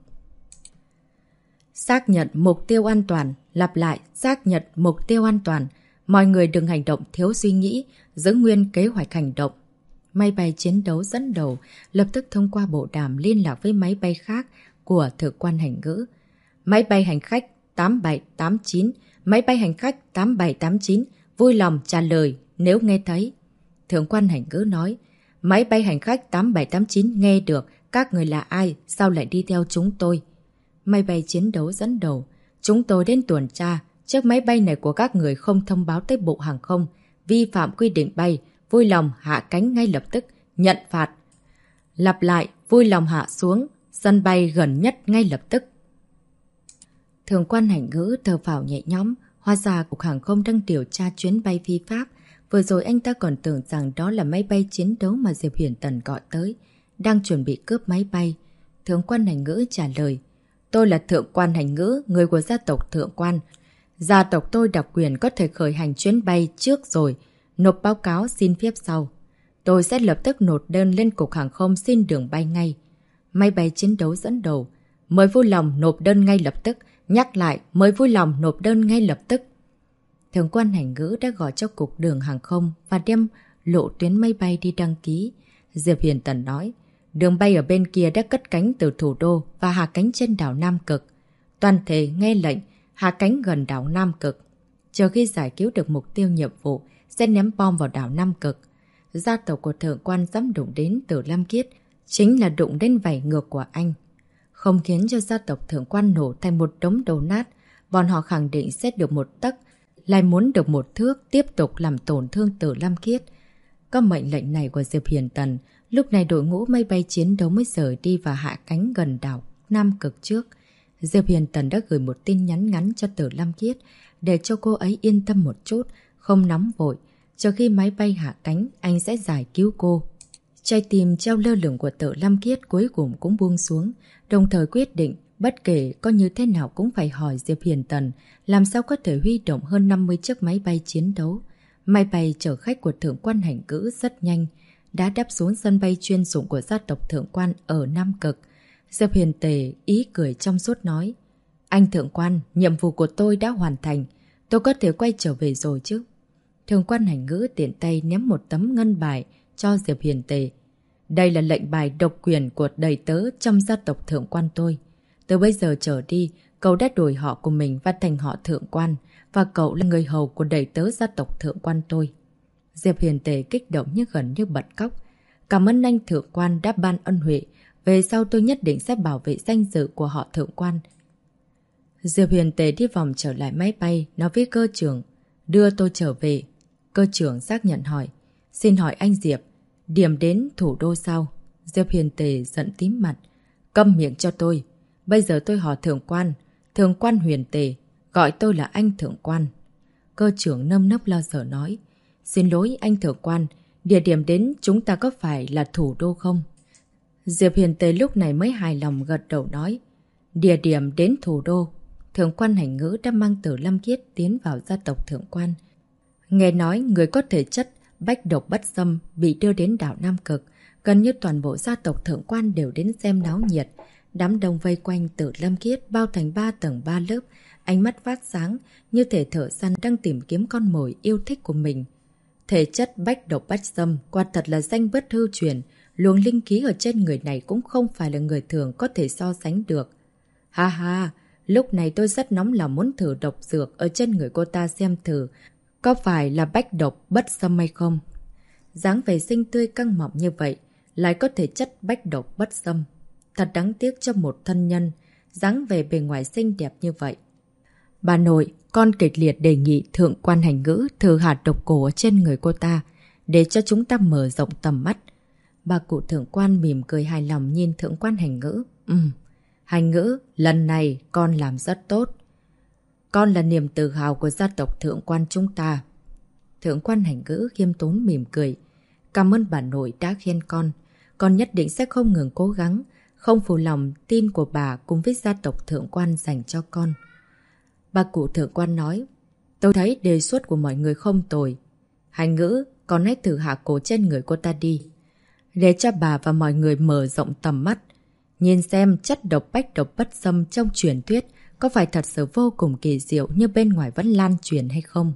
Xác nhận mục tiêu an toàn, lặp lại, xác nhận mục tiêu an toàn. Mọi người đừng hành động thiếu suy nghĩ, giữ nguyên kế hoạch hành động. Máy bay chiến đấu dẫn đầu, lập tức thông qua bộ đàm liên lạc với máy bay khác của Thượng quan Hành Ngữ. Máy bay hành khách 8789, máy bay hành khách 8789, vui lòng trả lời nếu nghe thấy. Thượng quan Hành Ngữ nói, máy bay hành khách 8789 nghe được, các người là ai, sao lại đi theo chúng tôi? Máy bay chiến đấu dẫn đầu, chúng tôi đến tuần tra, chiếc máy bay này của các người không thông báo tới Bộ Hàng không, vi phạm quy định bay, vui lòng hạ cánh ngay lập tức, nhận phạt. Lặp lại, vui lòng hạ xuống, sân bay gần nhất ngay lập tức. Thượng quan Hành Ngữ thở phào nhẹ nhõm, hóa ra Cục Hàng không đang điều tra chuyến bay phi pháp. Vừa rồi anh ta còn tưởng rằng đó là máy bay chiến đấu mà Diệp Huyền Tần gọi tới, đang chuẩn bị cướp máy bay. Thượng quan Hành Ngữ trả lời, tôi là Thượng quan Hành Ngữ, người của gia tộc Thượng quan. Gia tộc tôi đặc quyền có thể khởi hành chuyến bay trước rồi, nộp báo cáo xin phép sau. Tôi sẽ lập tức nộp đơn lên Cục Hàng không xin đường bay ngay. Máy bay chiến đấu dẫn đầu, mời vui lòng nộp đơn ngay lập tức. Nhắc lại, mời vui lòng nộp đơn ngay lập tức. Thượng quan Hành Ngữ đã gọi cho Cục Đường Hàng không và đem lộ tuyến máy bay đi đăng ký. Diệp Huyền Tần nói, đường bay ở bên kia đã cất cánh từ thủ đô và hạ cánh trên đảo Nam Cực. Toàn thể nghe lệnh, hạ cánh gần đảo Nam Cực. Chờ khi giải cứu được mục tiêu nhiệm vụ, sẽ ném bom vào đảo Nam Cực. Gia tộc của Thượng quan dám đụng đến Từ Lam Khiết, chính là đụng đến vảy ngược của anh. Không khiến cho gia tộc Thượng quan nổ thành một đống đầu nát, bọn họ khẳng định sẽ được một tấc, lại muốn được một thước, tiếp tục làm tổn thương Từ Lam Khiết. Có mệnh lệnh này của Diệp Huyền Tần, lúc này đội ngũ máy bay chiến đấu mới rời đi và hạ cánh gần đảo Nam Cực trước. Diệp Huyền Tần đã gửi một tin nhắn ngắn cho Từ Lam Khiết để cho cô ấy yên tâm một chút, không nóng vội. Cho khi máy bay hạ cánh, anh sẽ giải cứu cô. Trái tim treo lơ lửng của Từ Lam Khiết cuối cùng cũng buông xuống, đồng thời quyết định bất kể có như thế nào cũng phải hỏi Diệp Huyền Tần làm sao có thể huy động hơn 50 chiếc máy bay chiến đấu. Máy bay chở khách của Thượng quan Hành Ngữ rất nhanh, đã đáp xuống sân bay chuyên dụng của gia tộc Thượng quan ở Nam Cực. Diệp Huyền Tề ý cười trong suốt nói, anh Thượng quan, nhiệm vụ của tôi đã hoàn thành, tôi có thể quay trở về rồi chứ? Thượng quan Hành Ngữ tiện tay ném một tấm ngân bài cho Diệp Huyền Tề. Đây là lệnh bài độc quyền của đầy tớ trong gia tộc Thượng quan tôi. Từ bây giờ trở đi, cậu đã đổi họ của mình và thành họ Thượng quan, và cậu là người hầu của đầy tớ gia tộc Thượng quan tôi. Diệp Huyền Tề kích động gần như bật khóc. Cảm ơn anh Thượng quan đã ban ân huệ, về sau tôi nhất định sẽ bảo vệ danh dự của họ Thượng quan. Diệp Huyền Tề đi vòng trở lại máy bay, nói với cơ trưởng, đưa tôi trở về. Cơ trưởng xác nhận hỏi, xin hỏi anh Diệp, điểm đến thủ đô sao? Diệp Huyền Tề giận tím mặt, câm miệng cho tôi. Bây giờ tôi họ Thượng quan Huyền Tề, gọi tôi là anh Thượng quan. Cơ trưởng nâm nấp lo sợ nói, xin lỗi anh Thượng quan, địa điểm đến chúng ta có phải là thủ đô không? Diệp Huyền Tề lúc này mới hài lòng gật đầu nói, địa điểm đến thủ đô. Thượng quan Hành Ngữ đã mang Từ Lam Khiết tiến vào gia tộc Thượng quan. Nghe nói người có thể chất bách độc bất xâm bị đưa đến đảo Nam Cực, gần như toàn bộ gia tộc Thượng quan đều đến xem náo nhiệt. Đám đông vây quanh Từ Lam Khiết bao thành 3 tầng 3 lớp, ánh mắt phát sáng như thể thợ săn đang tìm kiếm con mồi yêu thích của mình. Thể chất bách độc bách xâm quả thật là danh bất hư truyền, luồng linh khí ở trên người này cũng không phải là người thường có thể so sánh được. Ha ha, lúc này tôi rất nóng lòng muốn thử độc dược ở trên người cô ta xem thử có phải là bách độc bất xâm hay không. Dáng vẻ xinh tươi căng mọng như vậy, lại có thể chất bách độc bất xâm. Thật đáng tiếc cho một thân nhân, dáng vẻ bề ngoài xinh đẹp như vậy. Bà nội, con kịch liệt đề nghị Thượng quan Hành Ngữ thử hạt độc cổ ở trên người cô ta, để cho chúng ta mở rộng tầm mắt. Bà cụ Thượng quan mỉm cười hài lòng nhìn Thượng quan Hành Ngữ. Hành Ngữ, lần này con làm rất tốt. Con là niềm tự hào của gia tộc Thượng quan chúng ta. Thượng quan Hành Ngữ khiêm tốn mỉm cười. Cảm ơn bà nội đã khen con nhất định sẽ không ngừng cố gắng, không phụ lòng tin của bà cùng với gia tộc Thượng quan dành cho con. Bà cụ thượng quan nói, tôi thấy đề xuất của mọi người không tồi. Hành Ngữ, con hãy thử hạ cổ trên người cô ta đi. Để cho bà và mọi người mở rộng tầm mắt. Nhìn xem chất độc bách độc bất xâm trong truyền thuyết có phải thật sự vô cùng kỳ diệu như bên ngoài vẫn lan truyền hay không?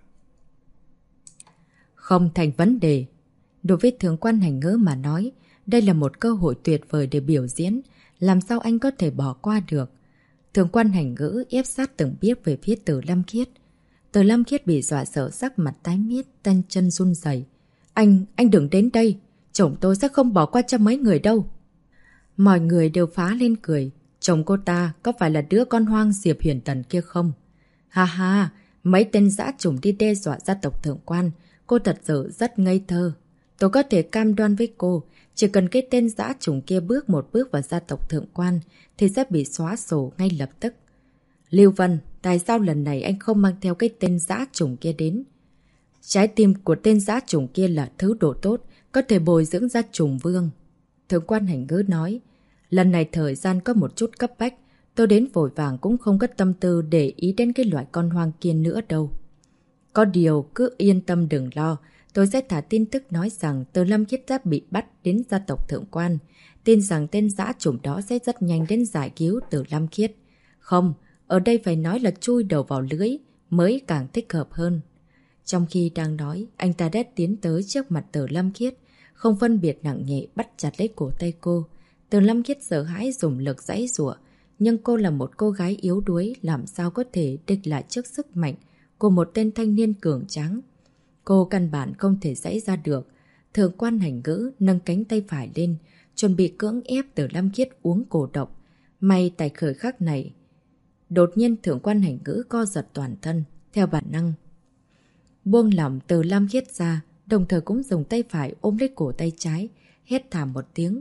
Không thành vấn đề. Đối với thượng quan Hành Ngữ mà nói, đây là một cơ hội tuyệt vời để biểu diễn. Làm sao anh có thể bỏ qua được? Thượng quan Hành Ngữ ép sát từng bước về phía Từ Lam Khiết. Từ Lam Khiết bị dọa sợ, sắc mặt tái mét, tay chân run rẩy. Anh đừng đến đây. Chồng tôi sẽ không bỏ qua cho mấy người đâu. Mọi người đều phá lên cười. Chồng cô ta có phải là đứa con hoang Diệp Huyền Tần kia không? Ha ha, mấy tên dã chủng đi đe dọa gia tộc thượng quan. Cô thật sự rất ngây thơ. Tôi có thể cam đoan với cô, chỉ cần cái tên dã chủng kia bước một bước vào gia tộc thượng quan thì sẽ bị xóa sổ ngay lập tức. Lưu Vân, tại sao lần này anh không mang theo cái tên dã chủng kia đến? Trái tim của tên dã chủng kia là thứ đồ tốt, có thể bồi dưỡng ra trùng vương. Thượng quan Hành Ngữ nói, lần này thời gian có một chút cấp bách, tôi đến vội vàng cũng không có tâm tư để ý đến cái loại con hoang kia nữa đâu. Có điều, cứ yên tâm đừng lo, tôi sẽ thả tin tức nói rằng Từ Lam Khiết đã bị bắt đến gia tộc thượng quan. Tin rằng tên dã chủng đó sẽ rất nhanh đến giải cứu Từ Lam Khiết. Không, ở đây phải nói là chui đầu vào lưới mới càng thích hợp hơn. Trong khi đang nói, anh ta đã tiến tới trước mặt Từ Lam Khiết, không phân biệt nặng nhẹ bắt chặt lấy cổ tay cô. Từ Lam Khiết sợ hãi dùng lực giãy giụa, nhưng cô là một cô gái yếu đuối, làm sao có thể địch lại trước sức mạnh của một tên thanh niên cường tráng. Cô căn bản không thể giãy ra được. Thượng quan Hành Ngữ nâng cánh tay phải lên, chuẩn bị cưỡng ép Từ Lam Khiết uống cổ độc. May tại khởi khắc này, đột nhiên Thượng quan Hành Ngữ co giật toàn thân, theo bản năng buông lỏng Từ Lam Khiết ra, đồng thời cũng dùng tay phải ôm lấy cổ tay trái, hét thảm một tiếng.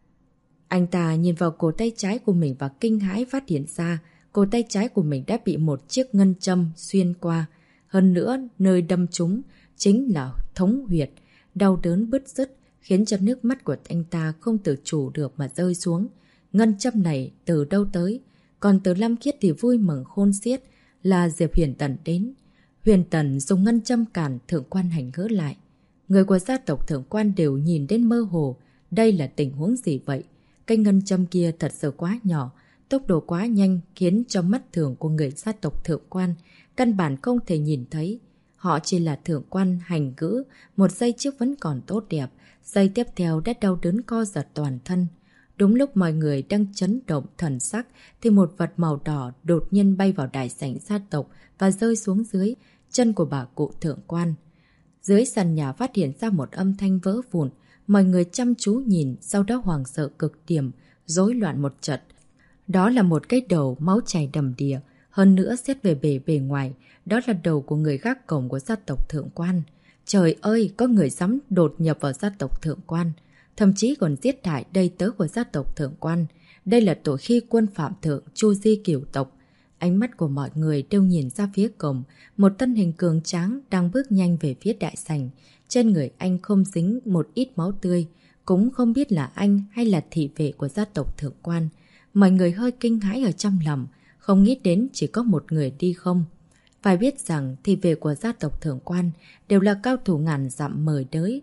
Anh ta nhìn vào cổ tay trái của mình và kinh hãi phát hiện ra cổ tay trái của mình đã bị một chiếc ngân châm xuyên qua. Hơn nữa, nơi đâm trúng chính là thống huyệt, đau đớn bứt rứt, khiến cho nước mắt của anh ta không tự chủ được mà rơi xuống. Ngân châm này từ đâu tới? Còn Từ Lam Khiết thì vui mừng khôn xiết là Diệp Huyền Tần đến. Huyền Tần dùng ngân châm cản Thượng quan Hành Ngữ lại. Người của gia tộc thượng quan đều nhìn đến mơ hồ. Đây là tình huống gì vậy? Cái ngân châm kia thật sự quá nhỏ, tốc độ quá nhanh khiến cho mắt thường của người gia tộc thượng quan căn bản không thể nhìn thấy. Họ chỉ là Thượng quan Hành Ngữ, một giây trước vẫn còn tốt đẹp, giây tiếp theo đã đau đớn co giật toàn thân. Đúng lúc mọi người đang chấn động thần sắc thì một vật màu đỏ đột nhiên bay vào đại sảnh gia tộc và rơi xuống dưới chân của bà cụ thượng quan. Dưới sàn nhà phát hiện ra một âm thanh vỡ vụn, mọi người chăm chú nhìn, sau đó hoảng sợ cực điểm, rối loạn một trận. Đó là một cái đầu máu chảy đầm đìa, hơn nữa xét về bề ngoài, đó là đầu của người gác cổng của gia tộc thượng quan. Trời ơi, có người dám đột nhập vào gia tộc thượng quan, thậm chí còn giết hại đầy tớ của gia tộc thượng quan. Đây là tội khi quân phạm thượng Chu Di Cửu tộc. Ánh mắt của mọi người đều nhìn ra phía cổng, một thân hình cường tráng đang bước nhanh về phía đại sảnh. Trên người anh không dính một ít máu tươi, cũng không biết là anh hay là thị vệ của gia tộc thượng quan. Mọi người hơi kinh hãi ở trong lòng, không nghĩ đến chỉ có một người đi không. Phải biết rằng thị vệ của gia tộc thượng quan đều là cao thủ ngàn dặm mời tới.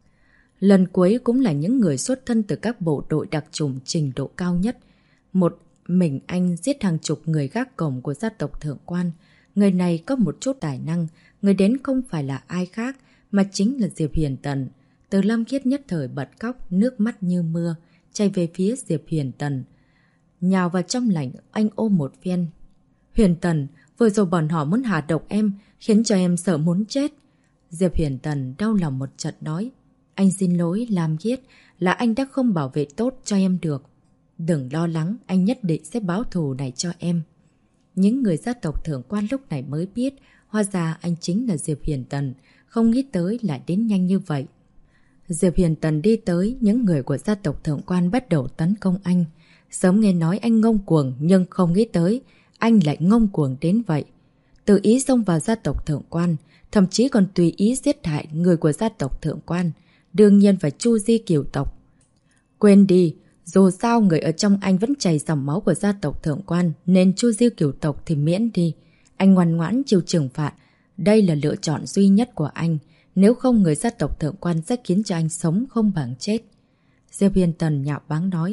Lần cuối cũng là những người xuất thân từ các bộ đội đặc chủng trình độ cao nhất. Một mình anh giết hàng chục người gác cổng của gia tộc thượng quan. Người này có một chút tài năng, người đến không phải là ai khác mà chính là Diệp Huyền Tần. Từ Lam Khiết nhất thời bật khóc, nước mắt như mưa, chạy về phía Diệp Huyền Tần. Nhào vào trong lạnh, anh ôm một phen. Huyền Tần, vừa rồi bọn họ muốn hạ độc em, khiến cho em sợ muốn chết. Diệp Huyền Tần đau lòng một trận nói. Anh xin lỗi, Lam Khiết, là anh đã không bảo vệ tốt cho em được. Đừng lo lắng, anh nhất định sẽ báo thù này cho em. Những người gia tộc thượng quan lúc này mới biết, hóa ra anh chính là Diệp Huyền Tần, không nghĩ tới lại đến nhanh như vậy. Diệp Huyền Tần đi tới, những người của gia tộc thượng quan bắt đầu tấn công anh. Sớm nghe nói anh ngông cuồng, nhưng không nghĩ tới, anh lại ngông cuồng đến vậy. Tự ý xông vào gia tộc thượng quan, thậm chí còn tùy ý giết hại người của gia tộc thượng quan. Đương nhiên phải Chu Di Cửu tộc. Quên đi, dù sao người ở trong anh vẫn chảy dòng máu của gia tộc thượng quan, nên Chu Di Cửu tộc thì miễn đi. Anh ngoan ngoãn chịu trừng phạt. Đây là lựa chọn duy nhất của anh. Nếu không, người gia tộc thượng quan sẽ khiến cho anh sống không bằng chết. Diệp Hiền Tần nhạo báng nói.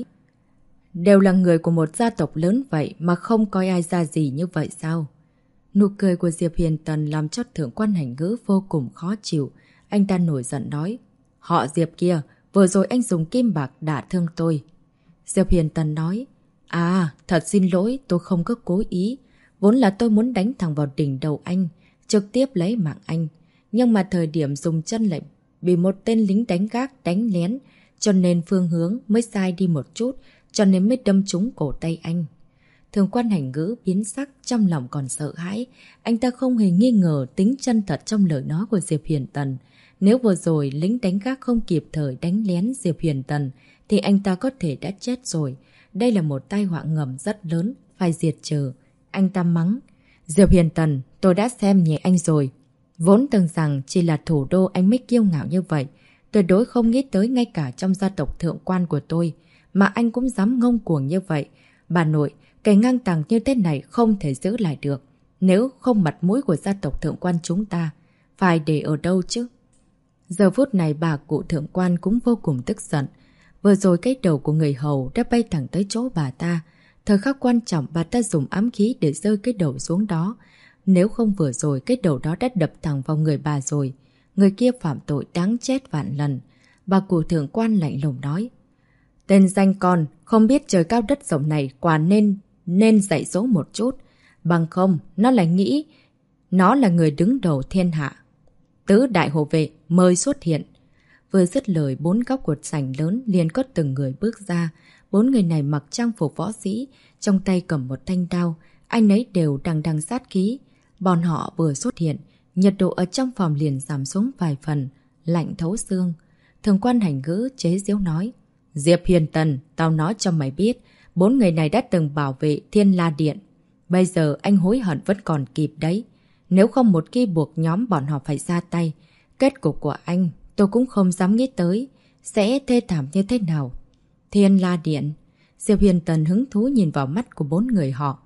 Đều là người của một gia tộc lớn vậy mà không coi ai ra gì như vậy sao? Nụ cười của Diệp Hiền Tần làm cho thượng quan Hành Ngữ vô cùng khó chịu. Anh ta nổi giận nói. Họ Diệp kia, vừa rồi anh dùng kim bạc đả thương tôi. Diệp Hiền Tần nói. À, thật xin lỗi, tôi không có cố ý. Vốn là tôi muốn đánh thẳng vào đỉnh đầu anh, trực tiếp lấy mạng anh. Nhưng mà thời điểm dùng chân lại bị một tên lính đánh gác đánh lén, cho nên phương hướng mới sai đi một chút, cho nên mới đâm trúng cổ tay anh. Thượng quan Hành Ngữ biến sắc, trong lòng còn sợ hãi. Anh ta không hề nghi ngờ tính chân thật trong lời nói của Diệp Hiền Tần. Nếu vừa rồi lính đánh gác không kịp thời đánh lén Diệp Hiền Tần, thì anh ta có thể đã chết rồi. Đây là một tai họa ngầm rất lớn, phải diệt trừ. Anh ta mắng. Diệp Hiền Tần, tôi đã xem nhẹ anh rồi. Vốn tưởng rằng chỉ là thủ đô anh mới kiêu ngạo như vậy. Tuyệt đối không nghĩ tới ngay cả trong gia tộc thượng quan của tôi mà anh cũng dám ngông cuồng như vậy. Bà nội, cái ngang tàng như thế này không thể giữ lại được. Nếu không, mặt mũi của gia tộc thượng quan chúng ta phải để ở đâu chứ? Giờ phút này bà cụ thượng quan cũng vô cùng tức giận. Vừa rồi cái đầu của người hầu đã bay thẳng tới chỗ bà ta. Thời khắc quan trọng bà ta dùng ám khí để rơi cái đầu xuống đó. Nếu không vừa rồi cái đầu đó đã đập thẳng vào người bà rồi. Người kia phạm tội đáng chết vạn lần. Bà cụ thượng quan lạnh lùng nói. Tên danh con, không biết trời cao đất rộng này quả nên dạy dỗ một chút. Bằng không, nó lại nghĩ nó là người đứng đầu thiên hạ. Tứ đại hộ vệ mời xuất hiện. Vừa dứt lời, 4 góc của sảnh lớn liền có từng người bước ra. 4 người này mặc trang phục võ sĩ, trong tay cầm một thanh đao. Anh ấy đều đằng đằng sát khí. Bọn họ vừa xuất hiện, nhiệt độ ở trong phòng liền giảm xuống vài phần, lạnh thấu xương. Thượng quan Hành Ngữ chế giễu nói. Diệp Hiền Tần, tao nói cho mày biết, 4 người này đã từng bảo vệ Thiên La Điện. Bây giờ anh hối hận vẫn còn kịp đấy. Nếu không một khi buộc nhóm bọn họ phải ra tay, kết cục của anh tôi cũng không dám nghĩ tới sẽ thê thảm như thế nào. Thiên La Điện. Diệp Hiền Tần hứng thú nhìn vào mắt của 4 người họ.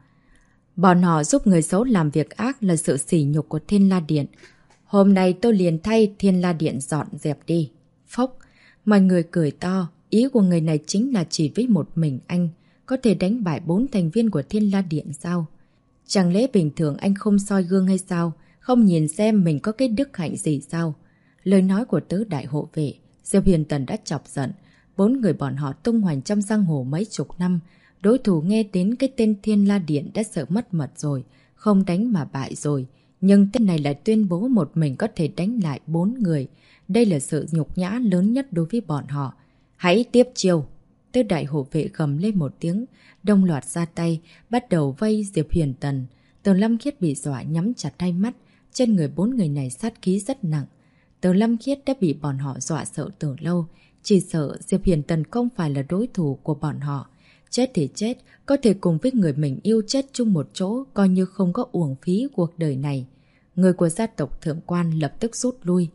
Bọn họ giúp người xấu làm việc ác là sự sỉ nhục của Thiên La Điện. Hôm nay tôi liền thay Thiên La Điện dọn dẹp đi. Phốc. Mọi người cười to. Ý của người này chính là chỉ với một mình anh có thể đánh bại 4 thành viên của Thiên La Điện sao? Chẳng lẽ bình thường anh không soi gương hay sao? Không nhìn xem mình có cái đức hạnh gì sao? Lời nói của tứ đại hộ vệ, Diệp Hiền Tần đã chọc giận. 4 người bọn họ tung hoành trong giang hồ mấy chục năm. Đối thủ nghe đến cái tên Thiên La Điện đã sợ mất mật rồi. Không đánh mà bại rồi. Nhưng tên này lại tuyên bố một mình có thể đánh lại 4 người. Đây là sự nhục nhã lớn nhất đối với bọn họ. Hãy tiếp chiêu. Tứ đại hộ vệ gầm lên một tiếng, đồng loạt ra tay, bắt đầu vây Diệp Hiền Tần. Từ Lâm Khiết bị dọa nhắm chặt hai mắt, trên người 4 người này sát khí rất nặng. Từ Lâm Khiết đã bị bọn họ dọa sợ từ lâu, chỉ sợ Diệp Hiền Tần không phải là đối thủ của bọn họ. Chết thì chết, có thể cùng với người mình yêu chết chung một chỗ, coi như không có uổng phí cuộc đời này. Người của gia tộc thượng quan lập tức rút lui.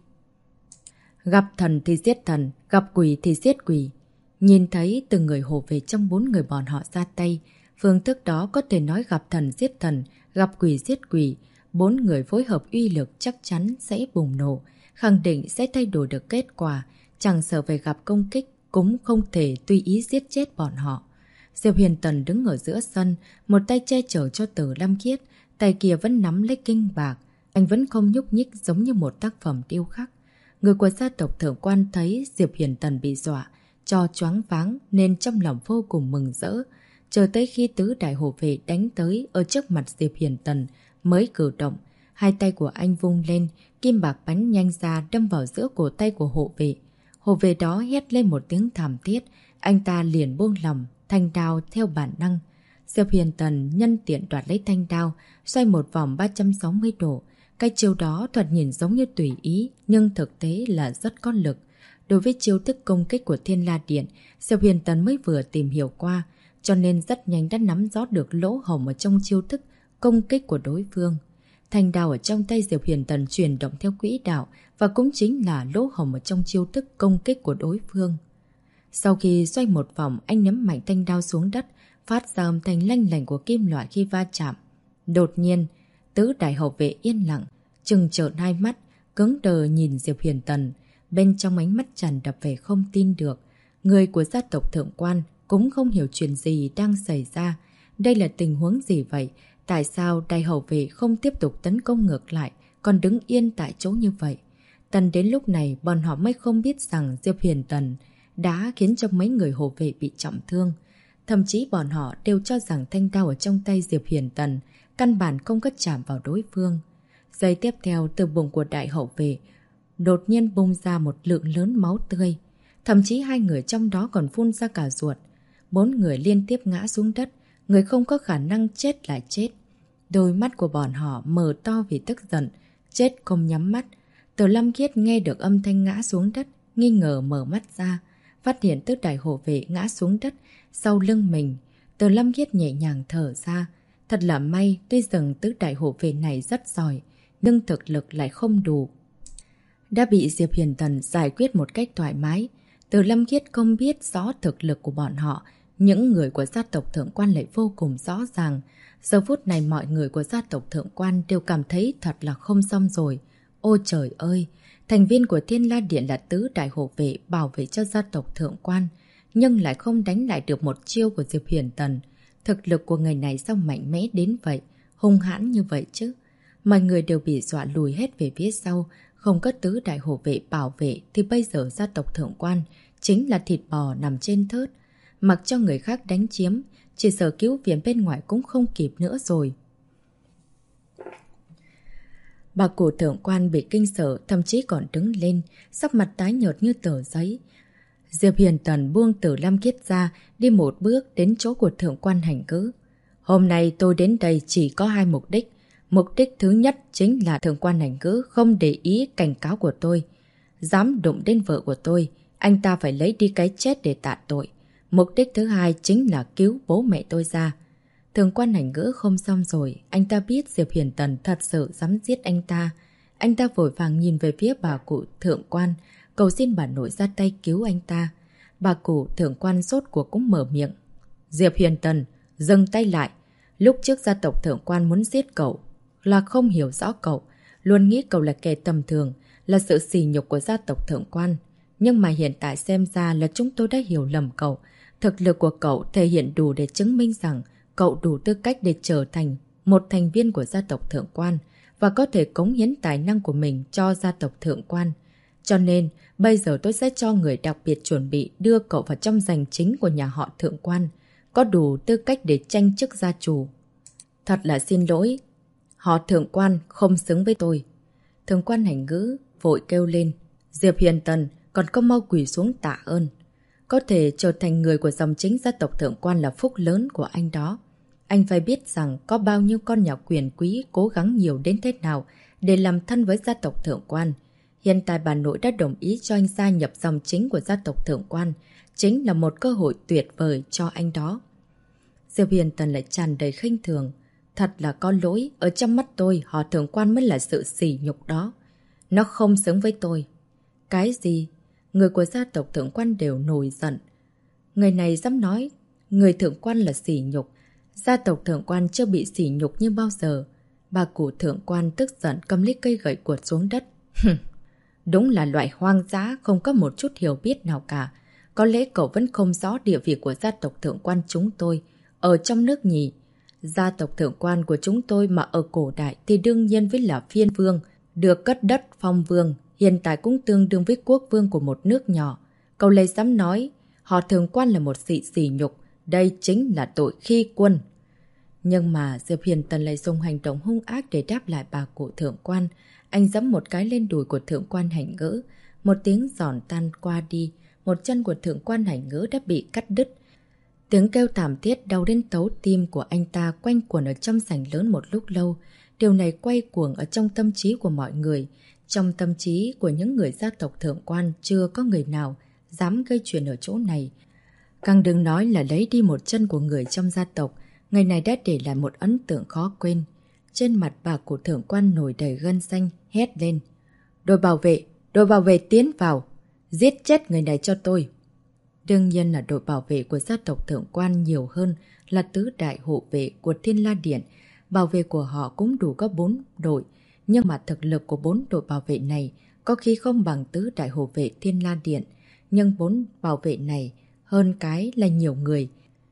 Gặp thần thì giết thần, gặp quỷ thì giết quỷ. Nhìn thấy từng người hộ vệ trong 4 người bọn họ ra tay, phương thức đó có thể nói gặp thần giết thần, gặp quỷ giết quỷ. 4 người phối hợp uy lực chắc chắn sẽ bùng nổ, khẳng định sẽ thay đổi được kết quả, chẳng sợ phải gặp công kích, cũng không thể tùy ý giết chết bọn họ. Diệp Hiền Tần đứng ở giữa sân, một tay che chở cho Từ Lâm Khiết, tay kia vẫn nắm lấy kinh bạc, anh vẫn không nhúc nhích giống như một tác phẩm điêu khắc. Người của gia tộc thượng quan thấy Diệp Hiền Tần bị dọa, cho choáng váng nên trong lòng vô cùng mừng rỡ. Chờ tới khi tứ đại hộ vệ đánh tới ở trước mặt Diệp Hiền Tần mới cử động. Hai tay của anh vung lên, kim bạc bắn nhanh ra đâm vào giữa cổ tay của hộ vệ. Hộ vệ đó hét lên một tiếng thảm thiết, anh ta liền buông lỏng thanh đao theo bản năng. Diệp Hiền Tần nhân tiện đoạt lấy thanh đao, xoay một vòng 360 độ. Cái chiêu đó thoạt nhìn giống như tùy ý, nhưng thực tế là rất có lực. Đối với chiêu thức công kích của Thiên La Điện, Diệp Hiền Tần mới vừa tìm hiểu qua, cho nên rất nhanh đã nắm rõ được lỗ hổng ở trong chiêu thức công kích của đối phương. Thanh đao ở trong tay Diệp Hiền Tần chuyển động theo quỹ đạo và cũng chính là lỗ hổng ở trong chiêu thức công kích của đối phương. Sau khi xoay một vòng, anh nhắm mạnh thanh đao xuống đất, phát ra âm thanh lanh lảnh của kim loại khi va chạm. Đột nhiên, Tứ đại hậu vệ yên lặng, trừng trợn hai mắt, cứng đờ nhìn Diệp Huyền Tần. Bên trong ánh mắt tràn đập về không tin được. Người của gia tộc thượng quan cũng không hiểu chuyện gì đang xảy ra. Đây là tình huống gì vậy? Tại sao đại hậu vệ không tiếp tục tấn công ngược lại, còn đứng yên tại chỗ như vậy? Tần đến lúc này bọn họ mới không biết rằng Diệp Huyền Tần đã khiến cho mấy người hộ vệ bị trọng thương. Thậm chí bọn họ đều cho rằng thanh đao ở trong tay Diệp Huyền Tần căn bản không có chạm vào đối phương. Giây tiếp theo, từ bụng của đại hậu vệ đột nhiên bung ra một lượng lớn máu tươi. Thậm chí hai người trong đó còn phun ra cả ruột. 4 người liên tiếp ngã xuống đất. Người không có khả năng chết lại chết. Đôi mắt của bọn họ mở to vì tức giận, chết không nhắm mắt. Từ Lâm Khiết nghe được âm thanh ngã xuống đất, nghi ngờ mở mắt ra, phát hiện tứ đại hộ vệ ngã xuống đất sau lưng mình. Từ Lâm Khiết nhẹ nhàng thở ra. Thật là may, tuy rằng tứ đại hộ vệ này rất giỏi, nhưng thực lực lại không đủ. Đã bị Diệp Huyền Tần giải quyết một cách thoải mái. Từ Lâm Khiết không biết rõ thực lực của bọn họ, những người của gia tộc thượng quan lại vô cùng rõ ràng. Giờ phút này mọi người của gia tộc thượng quan đều cảm thấy thật là không xong rồi. Ôi trời ơi! Thành viên của Thiên La Điện là tứ đại hộ vệ bảo vệ cho gia tộc thượng quan, nhưng lại không đánh lại được một chiêu của Diệp Huyền Tần. Thực lực của người này sao mạnh mẽ đến vậy? Hung hãn như vậy chứ? Mọi người đều bị dọa lùi hết về phía sau. Không có tứ đại hộ vệ bảo vệ thì bây giờ gia tộc thượng quan chính là thịt bò nằm trên thớt. Mặc cho người khác đánh chiếm, chỉ sợ cứu viện bên ngoài cũng không kịp nữa rồi. Bà cụ thượng quan bị kinh sợ, thậm chí còn đứng lên, sắc mặt tái nhợt như tờ giấy. Diệp Huyền Tần buông Từ Lam Khiết ra, đi một bước đến chỗ của thượng quan Hành Ngữ. Hôm nay tôi đến đây chỉ có 2 mục đích. Mục đích thứ nhất chính là thượng quan Hành Ngữ không để ý cảnh cáo của tôi. Dám đụng đến vợ của tôi, anh ta phải lấy đi cái chết để tạ tội. Mục đích thứ hai chính là cứu bố mẹ tôi ra. Thượng quan Hành Ngữ không xong rồi, anh ta biết Diệp Huyền Tần thật sự dám giết anh ta. Anh ta vội vàng nhìn về phía bà cụ thượng quan, cầu xin bà nội ra tay cứu anh ta. Bà cụ thượng quan sốt cuộc cũng mở miệng. Diệp Huyền Tần, dừng tay lại. Lúc trước gia tộc thượng quan muốn giết cậu là không hiểu rõ cậu, luôn nghĩ cậu là kẻ tầm thường, là sự sỉ nhục của gia tộc thượng quan. Nhưng mà hiện tại xem ra là chúng tôi đã hiểu lầm cậu. Thực lực của cậu thể hiện đủ để chứng minh rằng cậu đủ tư cách để trở thành một thành viên của gia tộc thượng quan và có thể cống hiến tài năng của mình cho gia tộc thượng quan. Cho nên, bây giờ tôi sẽ cho người đặc biệt chuẩn bị đưa cậu vào trong giành chính của nhà họ thượng quan, có đủ tư cách để tranh chức gia chủ. Thật là xin lỗi, họ thượng quan không xứng với tôi. Thượng quan Hành Ngữ vội kêu lên. Diệp Huyền Tần còn có mau quỳ xuống tạ ơn. Có thể trở thành người của dòng chính gia tộc thượng quan là phúc lớn của anh đó. Anh phải biết rằng có bao nhiêu con nhà quyền quý cố gắng nhiều đến thế nào để làm thân với gia tộc thượng quan. Hiện tại bà nội đã đồng ý cho anh gia nhập dòng chính của gia tộc thượng quan. Chính là một cơ hội tuyệt vời cho anh đó. Diệp Huyền Tần lại tràn đầy khinh thường. Thật là có lỗi, ở trong mắt tôi họ thượng quan mới là sự sỉ nhục đó. Nó không xứng với tôi. Cái gì? Người của gia tộc thượng quan đều nổi giận. Người này dám nói người thượng quan là sỉ nhục. Gia tộc thượng quan chưa bị sỉ nhục như bao giờ. Bà cụ thượng quan tức giận cầm lấy cây gậy quật xuống đất. Đúng là loại hoang dã, không có một chút hiểu biết nào cả. Có lẽ cậu vẫn không rõ địa vị của gia tộc thượng quan chúng tôi ở trong nước nhỉ. Gia tộc thượng quan của chúng tôi mà ở cổ đại thì đương nhiên với là phiên vương, được cất đất phong vương, hiện tại cũng tương đương với quốc vương của một nước nhỏ. Cậu lấy dám nói họ thượng quan là một sự sỉ nhục, đây chính là tội khi quân. Nhưng mà Diệp Huyền Tần lại dùng hành động hung ác để đáp lại bà cụ thượng quan. Anh giẫm một cái lên đùi của thượng quan Hành Ngữ. Một tiếng giòn tan qua đi, một chân của thượng quan Hành Ngữ đã bị cắt đứt. Tiếng kêu thảm thiết đau đến tấu tim của anh ta quanh quẩn ở trong sảnh lớn một lúc lâu. Điều này quay cuồng ở trong tâm trí của mọi người. Trong tâm trí của những người gia tộc thượng quan chưa có người nào dám gây chuyện ở chỗ này. Càng đừng nói là lấy đi một chân của người trong gia tộc. Người này đã để lại một ấn tượng khó quên. Trên mặt bà của thượng quan nổi đầy gân xanh, hét lên. Đội bảo vệ tiến vào. Giết chết người này cho tôi. Đương nhiên là đội bảo vệ của gia tộc thượng quan nhiều hơn là tứ đại hộ vệ của Thiên La Điện. bảo vệ của họ cũng đủ có 4 đội. Nhưng mà thực lực của 4 đội bảo vệ này có khi không bằng tứ đại hộ vệ Thiên La Điện. Nhưng 4 bảo vệ này hơn cái là nhiều người.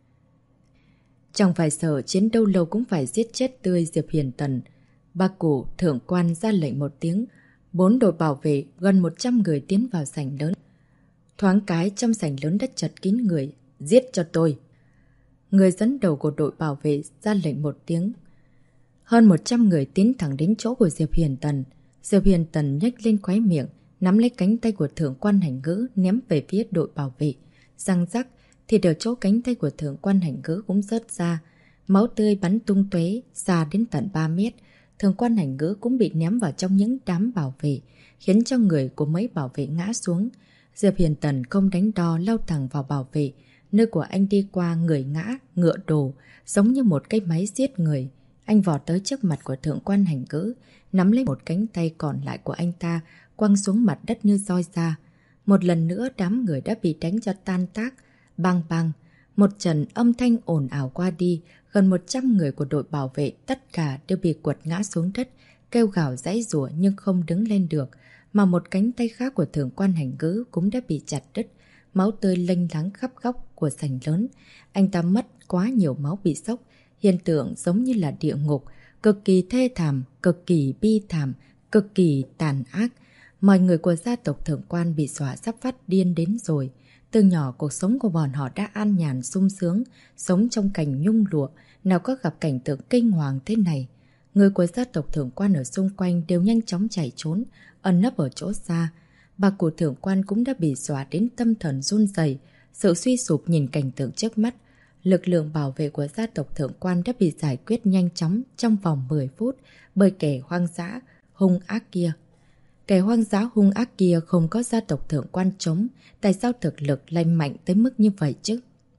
Chẳng phải sợ chiến đấu lâu cũng phải giết chết tươi Diệp Hiền Tần. Ba Củ thượng quan ra lệnh một tiếng. 4 đội bảo vệ gần 100 người tiến vào sảnh lớn. Thoáng cái trong sảnh lớn đã chật kín người. Giết cho tôi! Người dẫn đầu của đội bảo vệ ra lệnh một tiếng. Hơn 100 người tiến thẳng đến chỗ của Diệp Hiền Tần. Diệp Hiền Tần nhếch lên khóe miệng, nắm lấy cánh tay của thượng quan Hành Ngữ ném về phía đội bảo vệ. Răng rắc thì ở chỗ cánh tay của thượng quan Hành Ngữ cũng rớt ra. Máu tươi bắn tung tóe xa đến tận 3 mét. Thượng quan Hành Ngữ cũng bị ném vào trong những đám bảo vệ, khiến cho người của mấy bảo vệ ngã xuống. Diệp Hiền Tần không đánh đo lao thẳng vào bảo vệ. Nơi của anh đi qua người ngã, ngựa đổ, giống như một cái máy giết người. Anh vọt tới trước mặt của thượng quan Hành Ngữ, nắm lấy một cánh tay còn lại của anh ta, quăng xuống mặt đất như roi ra. Một lần nữa đám người đã bị đánh cho tan tác. Bang bang, một trận âm thanh ồn ào qua đi, gần 100 người của đội bảo vệ tất cả đều bị quật ngã xuống đất, kêu gào giãy giụa nhưng không đứng lên được. Mà một cánh tay khác của thượng quan Hành Ngữ cũng đã bị chặt đứt, máu tươi lênh láng khắp góc của sảnh lớn. Anh ta mất quá nhiều máu bị sốc, hiện tượng giống như là địa ngục, cực kỳ thê thảm, cực kỳ bi thảm, cực kỳ tàn ác. Mọi người của gia tộc thượng quan bị dọa sắp phát điên đến rồi. Từ nhỏ cuộc sống của bọn họ đã an nhàn sung sướng, sống trong cảnh nhung lụa, nào có gặp cảnh tượng kinh hoàng thế này. Người của gia tộc thượng quan ở xung quanh đều nhanh chóng chạy trốn, ẩn nấp ở chỗ xa. Bà cụ thượng quan cũng đã bị dọa đến tâm thần run rẩy, sự suy sụp nhìn cảnh tượng trước mắt. Lực lượng bảo vệ của gia tộc thượng quan đã bị giải quyết nhanh chóng trong vòng 10 phút bởi kẻ hoang dã, hung ác kia. Kẻ hoang dã hung ác kia không có gia tộc thượng quan chống, tại sao thực lực lại mạnh tới mức như vậy chứ?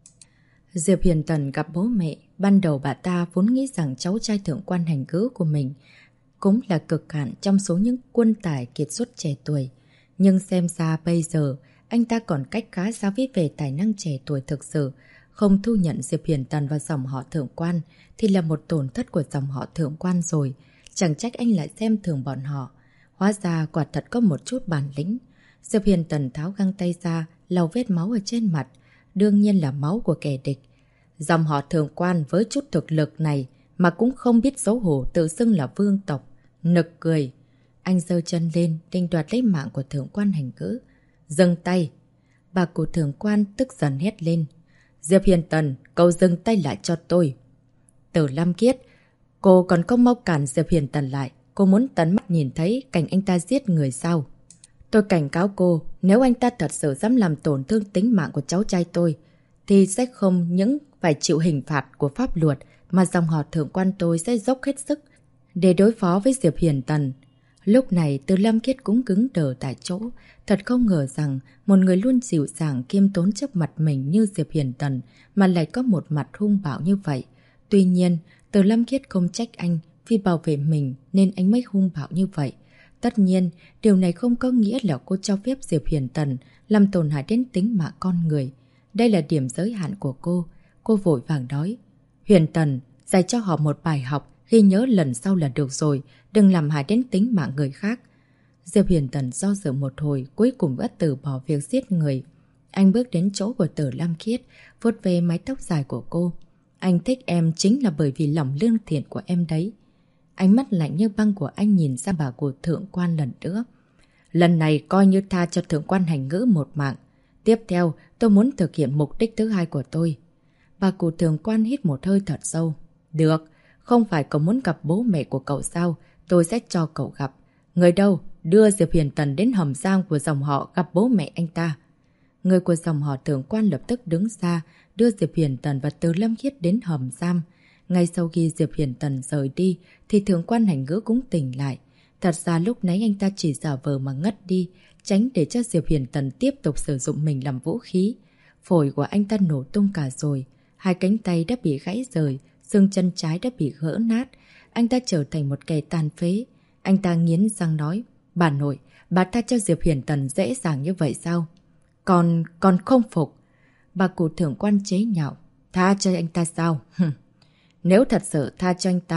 Diệp Hiền Tần gặp bố mẹ, ban đầu bà ta vốn nghĩ rằng cháu trai thượng quan Hành Ngữ của mình cũng là cực hạn trong số những quân tài kiệt xuất trẻ tuổi. Nhưng xem ra bây giờ, anh ta còn cách khá xa với về tài năng trẻ tuổi thực sự. Không thu nhận Diệp Hiền Tần vào dòng họ thượng quan thì là một tổn thất của dòng họ thượng quan rồi. Chẳng trách anh lại xem thường bọn họ. Hóa ra quả thật có một chút bản lĩnh. Diệp Hiền Tần tháo găng tay ra, lau vết máu ở trên mặt. Đương nhiên là máu của kẻ địch. Dòng họ thượng quan với chút thực lực này mà cũng không biết xấu hổ tự xưng là vương tộc. Nực cười. Anh giơ chân lên, định đoạt lấy mạng của thượng quan Hành Ngữ. Dừng tay. Bà cụ thượng quan tức giận hét lên. Diệp Hiền Tần, cậu dừng tay lại cho tôi. Tử Lam Kiết, cô còn không mau cản Diệp Hiền Tần lại. Cô muốn tận mắt nhìn thấy cảnh anh ta giết người sao? Tôi cảnh cáo cô, nếu anh ta thật sự dám làm tổn thương tính mạng của cháu trai tôi, thì sẽ không những phải chịu hình phạt của pháp luật, mà dòng họ thượng quan tôi sẽ dốc hết sức để đối phó với Diệp Hiền Tần. Lúc này Từ Lam Kiết cũng cứng đờ tại chỗ. Thật không ngờ rằng một người luôn dịu dàng khiêm tốn trước mặt mình như Diệp Hiền Tần mà lại có một mặt hung bạo như vậy. Tuy nhiên, Từ Lam Kiết không trách anh vì bảo vệ mình nên anh mới hung bạo như vậy. Tất nhiên, điều này không có nghĩa là cô cho phép Diệp Hiền Tần làm tổn hại đến tính mạng con người. Đây là điểm giới hạn của cô. Cô vội vàng nói. Huyền Tần, dạy cho họ một bài học, ghi nhớ lần sau là được rồi, đừng làm hại đến tính mạng người khác. Diệp Hiền Tần do dự một hồi, cuối cùng đã từ bỏ việc giết người. Anh bước đến chỗ của Tử Lam Kiết, vuốt về mái tóc dài của cô. Anh thích em chính là bởi vì lòng lương thiện của em đấy. Ánh mắt lạnh như băng của anh nhìn ra bà của thượng quan lần nữa. Lần này coi như tha cho thượng quan Hành Ngữ một mạng. Tiếp theo, tôi muốn thực hiện mục đích thứ hai của tôi. Bà cụ thượng quan hít một hơi thật sâu. Được, không phải cậu muốn gặp bố mẹ của cậu sao? Tôi sẽ cho cậu gặp. Người đâu? Đưa Diệp Hiền Tần đến hầm giam của dòng họ gặp bố mẹ anh ta. Người của dòng họ thượng quan lập tức đứng ra, đưa Diệp Hiền Tần và Từ Lam Kiết đến hầm giam. Ngay sau khi Diệp Hiền Tần rời đi, thì thượng quan Hành Ngữ cũng tỉnh lại. Thật ra lúc nãy anh ta chỉ giả vờ mà ngất đi, tránh để cho Diệp Hiền Tần tiếp tục sử dụng mình làm vũ khí. Phổi của anh ta nổ tung cả rồi, hai cánh tay đã bị gãy rời, xương chân trái đã bị gỡ nát. Anh ta trở thành một kẻ tàn phế. Anh ta nghiến răng nói, bà nội, bà tha cho Diệp Hiền Tần dễ dàng như vậy sao? Còn không phục. Bà cụ thượng quan chế nhạo, tha cho anh ta sao? Nếu thật sự tha cho anh ta,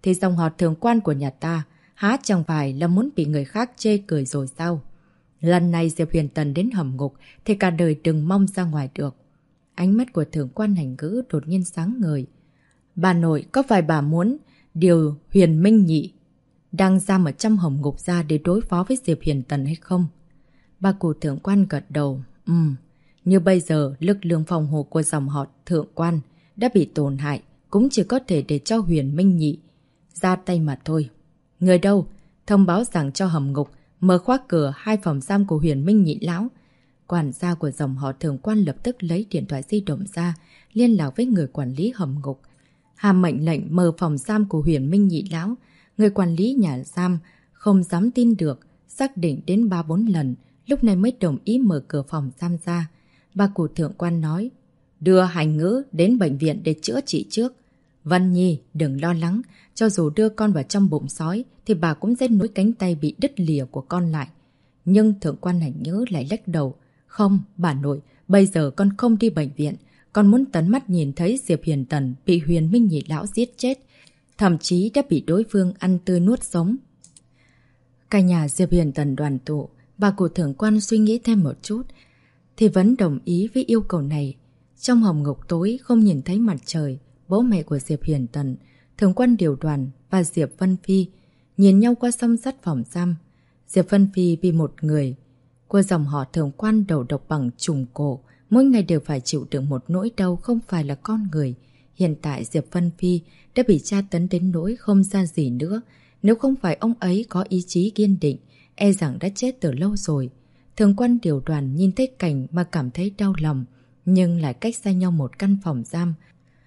thì dòng họ Thượng Quan của nhà ta há chẳng phải là muốn bị người khác chê cười rồi sao? Lần này Diệp Huyền Tần đến hầm ngục thì cả đời đừng mong ra ngoài được. Ánh mắt của Thượng Quan Hành Ngữ đột nhiên sáng ngời. Bà nội, có phải bà muốn điều Huyền Minh Nhị đang giam ở trong hầm ngục ra để đối phó với Diệp Huyền Tần hay không? Bà cụ Thượng Quan gật đầu. Như bây giờ, lực lượng phòng hộ của dòng họ Thượng Quan đã bị tổn hại, cũng chỉ có thể để cho Huyền Minh Nhị ra tay mà thôi. Người đâu? Thông báo rằng cho hầm ngục mở khóa cửa 2 phòng giam của Huyền Minh Nhị lão. Quản gia của dòng họ Thượng Quan lập tức lấy điện thoại di động ra, liên lạc với người quản lý hầm ngục. Hạ mệnh lệnh mở phòng giam của Huyền Minh Nhị lão. Người quản lý nhà giam không dám tin được, xác định đến 3-4 lần, lúc này mới đồng ý mở cửa phòng giam ra. Bà cụ Thượng Quan nói, đưa Hành Ngữ đến bệnh viện để chữa trị trước. Văn Nhi, đừng lo lắng, cho dù đưa con vào trong bụng sói thì bà cũng sẽ nối cánh tay bị đứt lìa của con lại. Nhưng Thượng Quan Hành Ngữ lại lắc đầu. Không, bà nội, bây giờ con không đi bệnh viện. Con muốn tận mắt nhìn thấy Diệp Huyền Tần bị Huyền Minh Nhị lão giết chết. Thậm chí đã bị đối phương ăn tươi nuốt sống. Cả nhà Diệp Huyền Tần đoàn tụ. Bà cụ Thượng Quan suy nghĩ thêm một chút thì vẫn đồng ý với yêu cầu này. Trong hầm ngục tối không nhìn thấy mặt trời, bố mẹ của Diệp Huyền Tần, Thượng Quan Điều Đoàn và Diệp Vân Phi nhìn nhau qua song sắt phòng giam. Diệp Vân Phi bị một người của dòng họ Thượng Quan đầu độc bằng trùng cổ, mỗi ngày đều phải chịu đựng một nỗi đau không phải là con người. Hiện tại Diệp Vân Phi đã bị tra tấn đến nỗi không ra gì nữa. Nếu không phải ông ấy có ý chí kiên định, e rằng đã chết từ lâu rồi. Thượng Quan Điều Đoàn nhìn thấy cảnh mà cảm thấy đau lòng, nhưng lại cách xa nhau một căn phòng giam.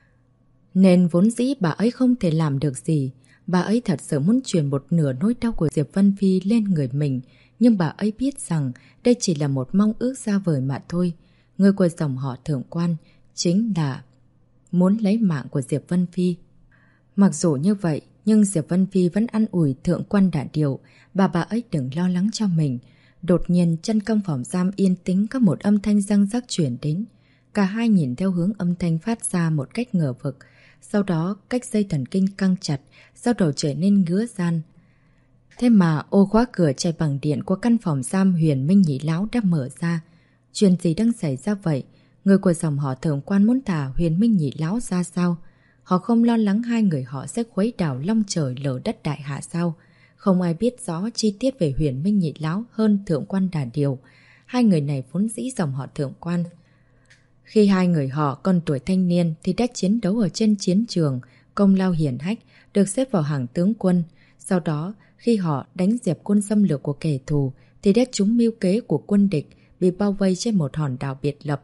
Nên vốn dĩ bà ấy không thể làm được gì. Bà ấy thật sự muốn truyền một nửa nỗi đau của Diệp Vân Phi lên người mình, nhưng bà ấy biết rằng đây chỉ là một mong ước xa vời mà thôi. Người của dòng họ Thượng Quan chính là muốn lấy mạng của Diệp Vân Phi. Mặc dù như vậy, nhưng Diệp Vân Phi vẫn an ủi Thượng Quan Đả Điều, bà ấy đừng lo lắng cho mình. Đột nhiên chân công phòng giam yên tĩnh có một âm thanh răng rắc chuyển đến. Cả hai nhìn theo hướng âm thanh phát ra một cách ngờ vực. Sau đó cách dây thần kinh căng chặt, sau đầu trở nên ngứa ran. Thế mà ô khóa cửa chạy bằng điện của căn phòng giam Huyền Minh Nhị lão đã mở ra. Chuyện gì đang xảy ra vậy? Người của dòng họ Thượng Quan muốn thả Huyền Minh Nhị lão ra sao? Họ không lo lắng hai người họ sẽ khuấy đảo long trời lở đất đại hạ sao? Không ai biết rõ chi tiết về Huyền Minh Nhị lão hơn Thượng Quan Đả Điều. Hai người này vốn dĩ dòng họ Thượng Quan. Khi hai người họ còn tuổi thanh niên thì đã chiến đấu ở trên chiến trường, công lao hiển hách, được xếp vào hàng tướng quân. Sau đó, khi họ đánh dẹp quân xâm lược của kẻ thù thì đã trúng mưu kế của quân địch, bị bao vây trên một hòn đảo biệt lập.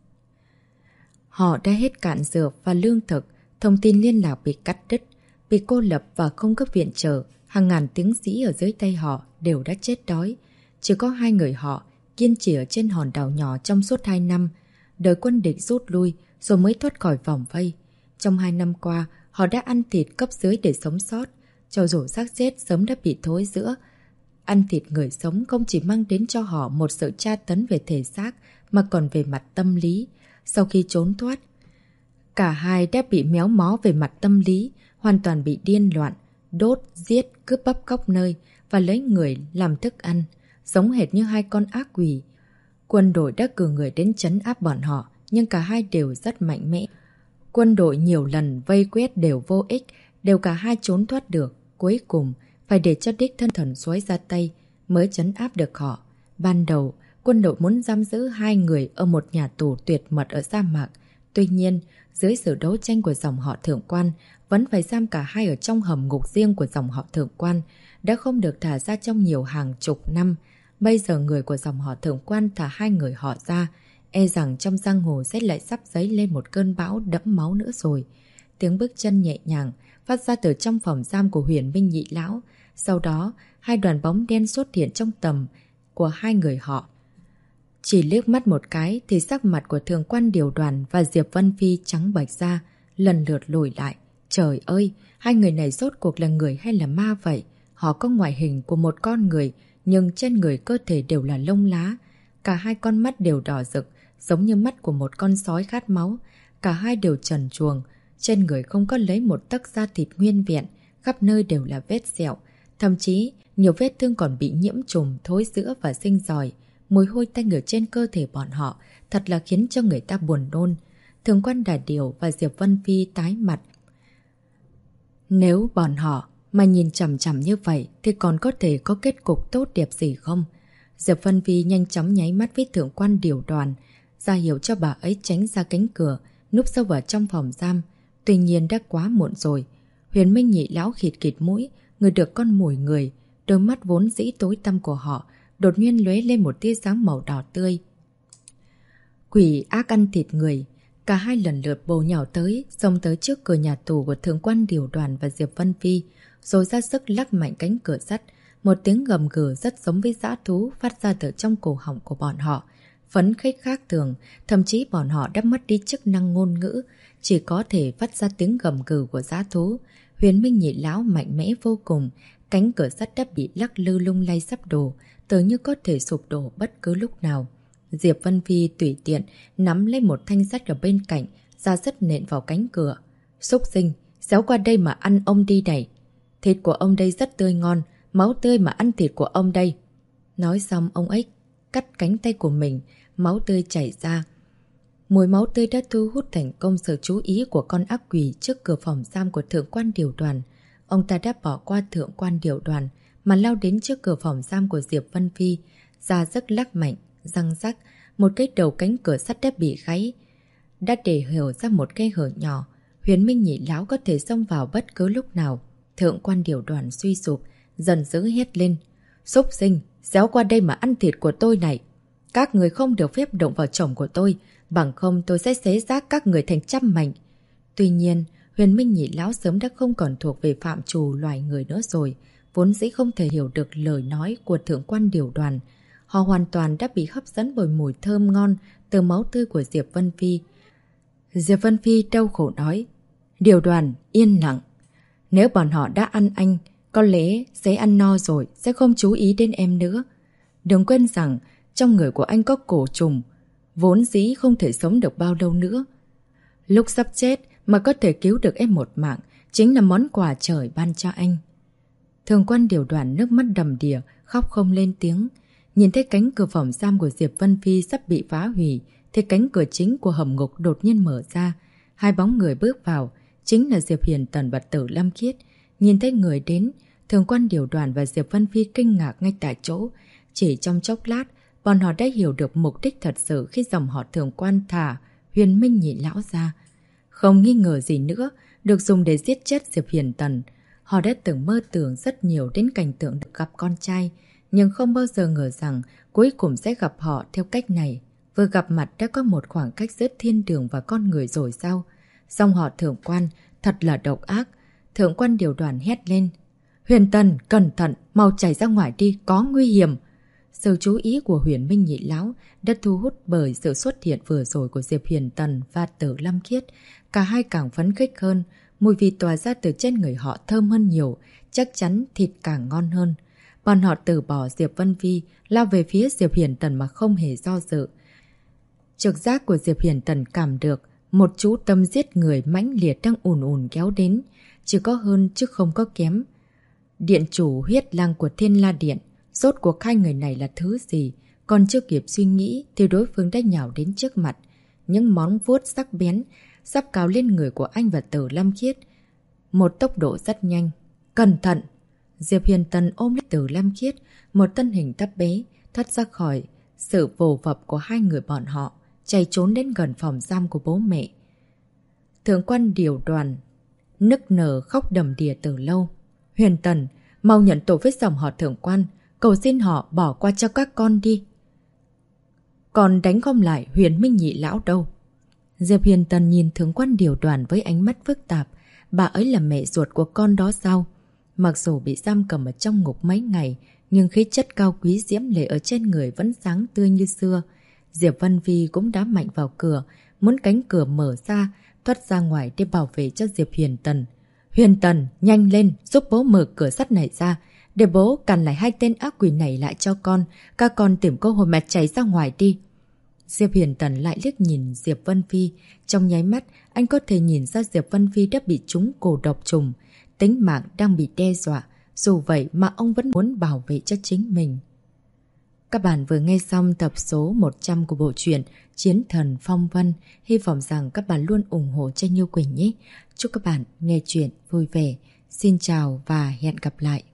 Họ đã hết cạn dược và lương thực, thông tin liên lạc bị cắt đứt, bị cô lập và không có viện trợ. Hàng ngàn tướng sĩ ở dưới tay họ đều đã chết đói. Chỉ có hai người họ kiên trì ở trên hòn đảo nhỏ trong suốt 2 năm, đợi quân địch rút lui rồi mới thoát khỏi vòng vây. Trong 2 năm qua, họ đã ăn thịt cấp dưới để sống sót. Cho dù xác chết sớm đã bị thối rữa, ăn thịt người sống không chỉ mang đến cho họ một sự tra tấn về thể xác mà còn về mặt tâm lý. Sau khi trốn thoát, cả hai đã bị méo mó về mặt tâm lý, hoàn toàn bị điên loạn, đốt, giết, cướp bóc khắp nơi và lấy người làm thức ăn, giống hệt như hai con ác quỷ. Quân đội đã cử người đến trấn áp bọn họ, nhưng cả hai đều rất mạnh mẽ. Quân đội nhiều lần vây quét đều vô ích, đều cả hai trốn thoát được. Cuối cùng, phải để cho đích thân thần soái ra tay mới trấn áp được họ. Ban đầu, quân đội muốn giam giữ hai người ở một nhà tù tuyệt mật ở sa mạc. Tuy nhiên, dưới sự đấu tranh của dòng họ Thượng Quan, vẫn phải giam cả hai ở trong hầm ngục riêng của dòng họ Thượng Quan, đã không được thả ra trong nhiều hàng chục năm. Bây giờ người của dòng họ Thượng Quan thả hai người họ ra, e rằng trong giang hồ sẽ lại sắp dấy lên một cơn bão đẫm máu nữa rồi. Tiếng bước chân nhẹ nhàng phát ra từ trong phòng giam của Huyền Minh Nhị lão. Sau đó, hai đoàn bóng đen xuất hiện trong tầm của hai người họ. Chỉ liếc mắt một cái thì sắc mặt của Thượng Quan Điều Đoàn và Diệp Vân Phi trắng bệch ra, lần lượt lùi lại. Trời ơi, hai người này rốt cuộc là người hay là ma vậy? Họ có ngoại hình của một con người, nhưng trên người cơ thể đều là lông lá. Cả hai con mắt đều đỏ rực, giống như mắt của một con sói khát máu. Cả hai đều trần truồng, trên người không có lấy một tấc da thịt nguyên vẹn, khắp nơi đều là vết sẹo. Thậm chí, nhiều vết thương còn bị nhiễm trùng, thối rữa và sinh giòi. Mùi hôi tanh ở trên cơ thể bọn họ thật là khiến cho người ta buồn nôn. Thường quan Đà Điểu và Diệp Vân Phi tái mặt. Nếu bọn họ mà nhìn chằm chằm như vậy thì còn có thể có kết cục tốt đẹp gì không? Diệp Vân Phi nhanh chóng nháy mắt với Thượng quan Điều Đoàn, ra hiệu cho bà ấy tránh ra cánh cửa, núp sâu vào trong phòng giam. Tuy nhiên đã quá muộn rồi. Huyền Minh Nhị lão khịt khịt mũi, người được con mồi người, đôi mắt vốn dĩ tối tăm của họ đột nhiên lóe lên một tia sáng màu đỏ tươi. Quỷ ác ăn thịt người. Cả hai lần lượt bổ nhào tới, xông tới trước cửa nhà tù của Thượng quan Điều Đoàn và Diệp Vân Phi, rồi ra sức lắc mạnh cánh cửa sắt. Một tiếng gầm gừ rất giống với dã thú phát ra từ trong cổ họng của bọn họ. Phấn khích khác thường, thậm chí bọn họ đã mất đi chức năng ngôn ngữ, chỉ có thể phát ra tiếng gầm gừ của dã thú. Huyền Minh Nhị lão mạnh mẽ vô cùng, cánh cửa sắt đã bị lắc lư lung lay sắp đổ, tưởng như có thể sụp đổ bất cứ lúc nào. Diệp Vân Phi tùy tiện nắm lấy một thanh sắt ở bên cạnh, ra sức nện vào cánh cửa. Xúc sinh, xéo qua đây mà ăn ông đi này. Thịt của ông đây rất tươi ngon, máu tươi mà ăn thịt của ông đây. Nói xong ông ấy cắt cánh tay của mình, máu tươi chảy ra. Mùi máu tươi đã thu hút thành công sự chú ý của con ác quỷ trước cửa phòng giam của Thượng quan Điều Đoàn. Ông ta đã bỏ qua Thượng quan Điều Đoàn mà lao đến trước cửa phòng giam của Diệp Vân Phi, ra sức lắc mạnh, răng rắc, một cái đầu cánh cửa sắt đã bị gãy, đã để hở ra một cái hở nhỏ. Huyền Minh Nhị lão có thể xông vào bất cứ lúc nào. Thượng quan Điều Đoàn suy sụp, dần dữ hét lên: xúc sinh, xéo qua đây mà ăn thịt của tôi này. Các người không được phép động vào chồng của tôi, bằng không tôi sẽ xé xác các người thành trăm mảnh. Tuy nhiên, Huyền Minh Nhị lão sớm đã không còn thuộc về phạm trù loài người nữa rồi, vốn dĩ không thể hiểu được lời nói của Thượng quan Điều Đoàn. Họ hoàn toàn đã bị hấp dẫn bởi mùi thơm ngon từ máu tươi của Diệp Vân Phi. Diệp Vân Phi đau khổ nói: Điều Đoàn, yên lặng. Nếu bọn họ đã ăn anh, có lẽ sẽ ăn no rồi, sẽ không chú ý đến em nữa. Đừng quên rằng trong người của anh có cổ trùng, vốn dĩ không thể sống được bao lâu nữa. Lúc sắp chết mà có thể cứu được em một mạng, chính là món quà trời ban cho anh. Thượng quan Điều Đoàn nước mắt đầm đìa, khóc không lên tiếng. Nhìn thấy cánh cửa phòng giam của Diệp Vân Phi sắp bị phá hủy, thì cánh cửa chính của hầm ngục đột nhiên mở ra. Hai bóng người bước vào, chính là Diệp Hiền Tần và Tử Lâm Khiết. Nhìn thấy người đến, Thượng quan Điều Đoàn và Diệp Vân Phi kinh ngạc ngay tại chỗ. Chỉ trong chốc lát, bọn họ đã hiểu được mục đích thật sự khi dòng họ Thượng quan thả Huyền Minh Nhị lão ra. Không nghi ngờ gì nữa, được dùng để giết chết Diệp Hiền Tần. Họ đã từng mơ tưởng rất nhiều đến cảnh tượng được gặp con trai, nhưng không bao giờ ngờ rằng cuối cùng sẽ gặp họ theo cách này. Vừa gặp mặt đã có một khoảng cách giữa thiên đường và con người rồi sao? Dòng họ Thượng quan thật là độc ác. Thượng quan Điều Đoàn hét lên: Huyền Tần, cẩn thận, mau chạy ra ngoài đi, có nguy hiểm. Sự chú ý của Huyền Minh Nhị lão đã thu hút bởi sự xuất hiện vừa rồi của Diệp Hiền Tần và Tử Lâm Khiết. Cả hai càng phấn khích hơn, mùi vị tỏa ra từ trên người họ thơm hơn nhiều, chắc chắn thịt càng ngon hơn. Bọn họ từ bỏ Diệp Vân Phi, lao về phía Diệp Hiền Tần mà không hề do dự. Trực giác của Diệp Hiền Tần cảm được một chú tâm giết người mãnh liệt đang ùn ùn kéo đến, chỉ có hơn chứ không có kém. Điện chủ huyết lang của Thiên La Điện, rốt cuộc hai người này là thứ gì? Còn chưa kịp suy nghĩ thì đối phương đã nhào đến trước mặt. Những móng vuốt sắc bén sắp cào lên người của anh và Tử Lâm Khiết. Một tốc độ rất nhanh. Cẩn thận! Diệp Hiền Tần ôm lấy Tử Lâm Khiết, một thân hình thấp bé, thoát ra khỏi sự vồ vập của hai người bọn họ, chạy trốn đến gần phòng giam của bố mẹ. Thượng quan Điều Đoàn nức nở khóc đầm đìa từ lâu. Huyền Tần, mau nhận tội với dòng họ Thượng quan, cầu xin họ bỏ qua cho các con đi. Còn đánh không lại Huyền Minh Nhị lão đâu. Diệp Hiền Tần nhìn Thượng quan Điều Đoàn với ánh mắt phức tạp. Bà ấy là mẹ ruột của con đó sao? Mặc dù bị giam cầm ở trong ngục mấy ngày, nhưng khí chất cao quý diễm lệ ở trên người vẫn sáng tươi như xưa. Diệp Vân Phi cũng đá mạnh vào cửa, muốn cánh cửa mở ra, thoát ra ngoài để bảo vệ cho Diệp Hiền Tần. Huyền Tần, nhanh lên, giúp bố mở cửa sắt này ra, để bố càn lại hai tên ác quỷ này lại cho con. Các con tìm cơ hội mà chạy ra ngoài đi. Diệp Hiền Tần lại liếc nhìn Diệp Vân Phi. Trong nháy mắt, anh có thể nhìn ra Diệp Vân Phi đã bị trúng cổ độc trùng. tính mạng đang bị đe dọa, dù vậy mà ông vẫn muốn bảo vệ cho chính mình. Các bạn vừa nghe xong tập số 100 của bộ truyện Chiến Thần Phong Vân. Hy vọng rằng các bạn luôn ủng hộ cho Như Quỳnh nhé. Chúc các bạn nghe chuyện vui vẻ. Xin chào và hẹn gặp lại.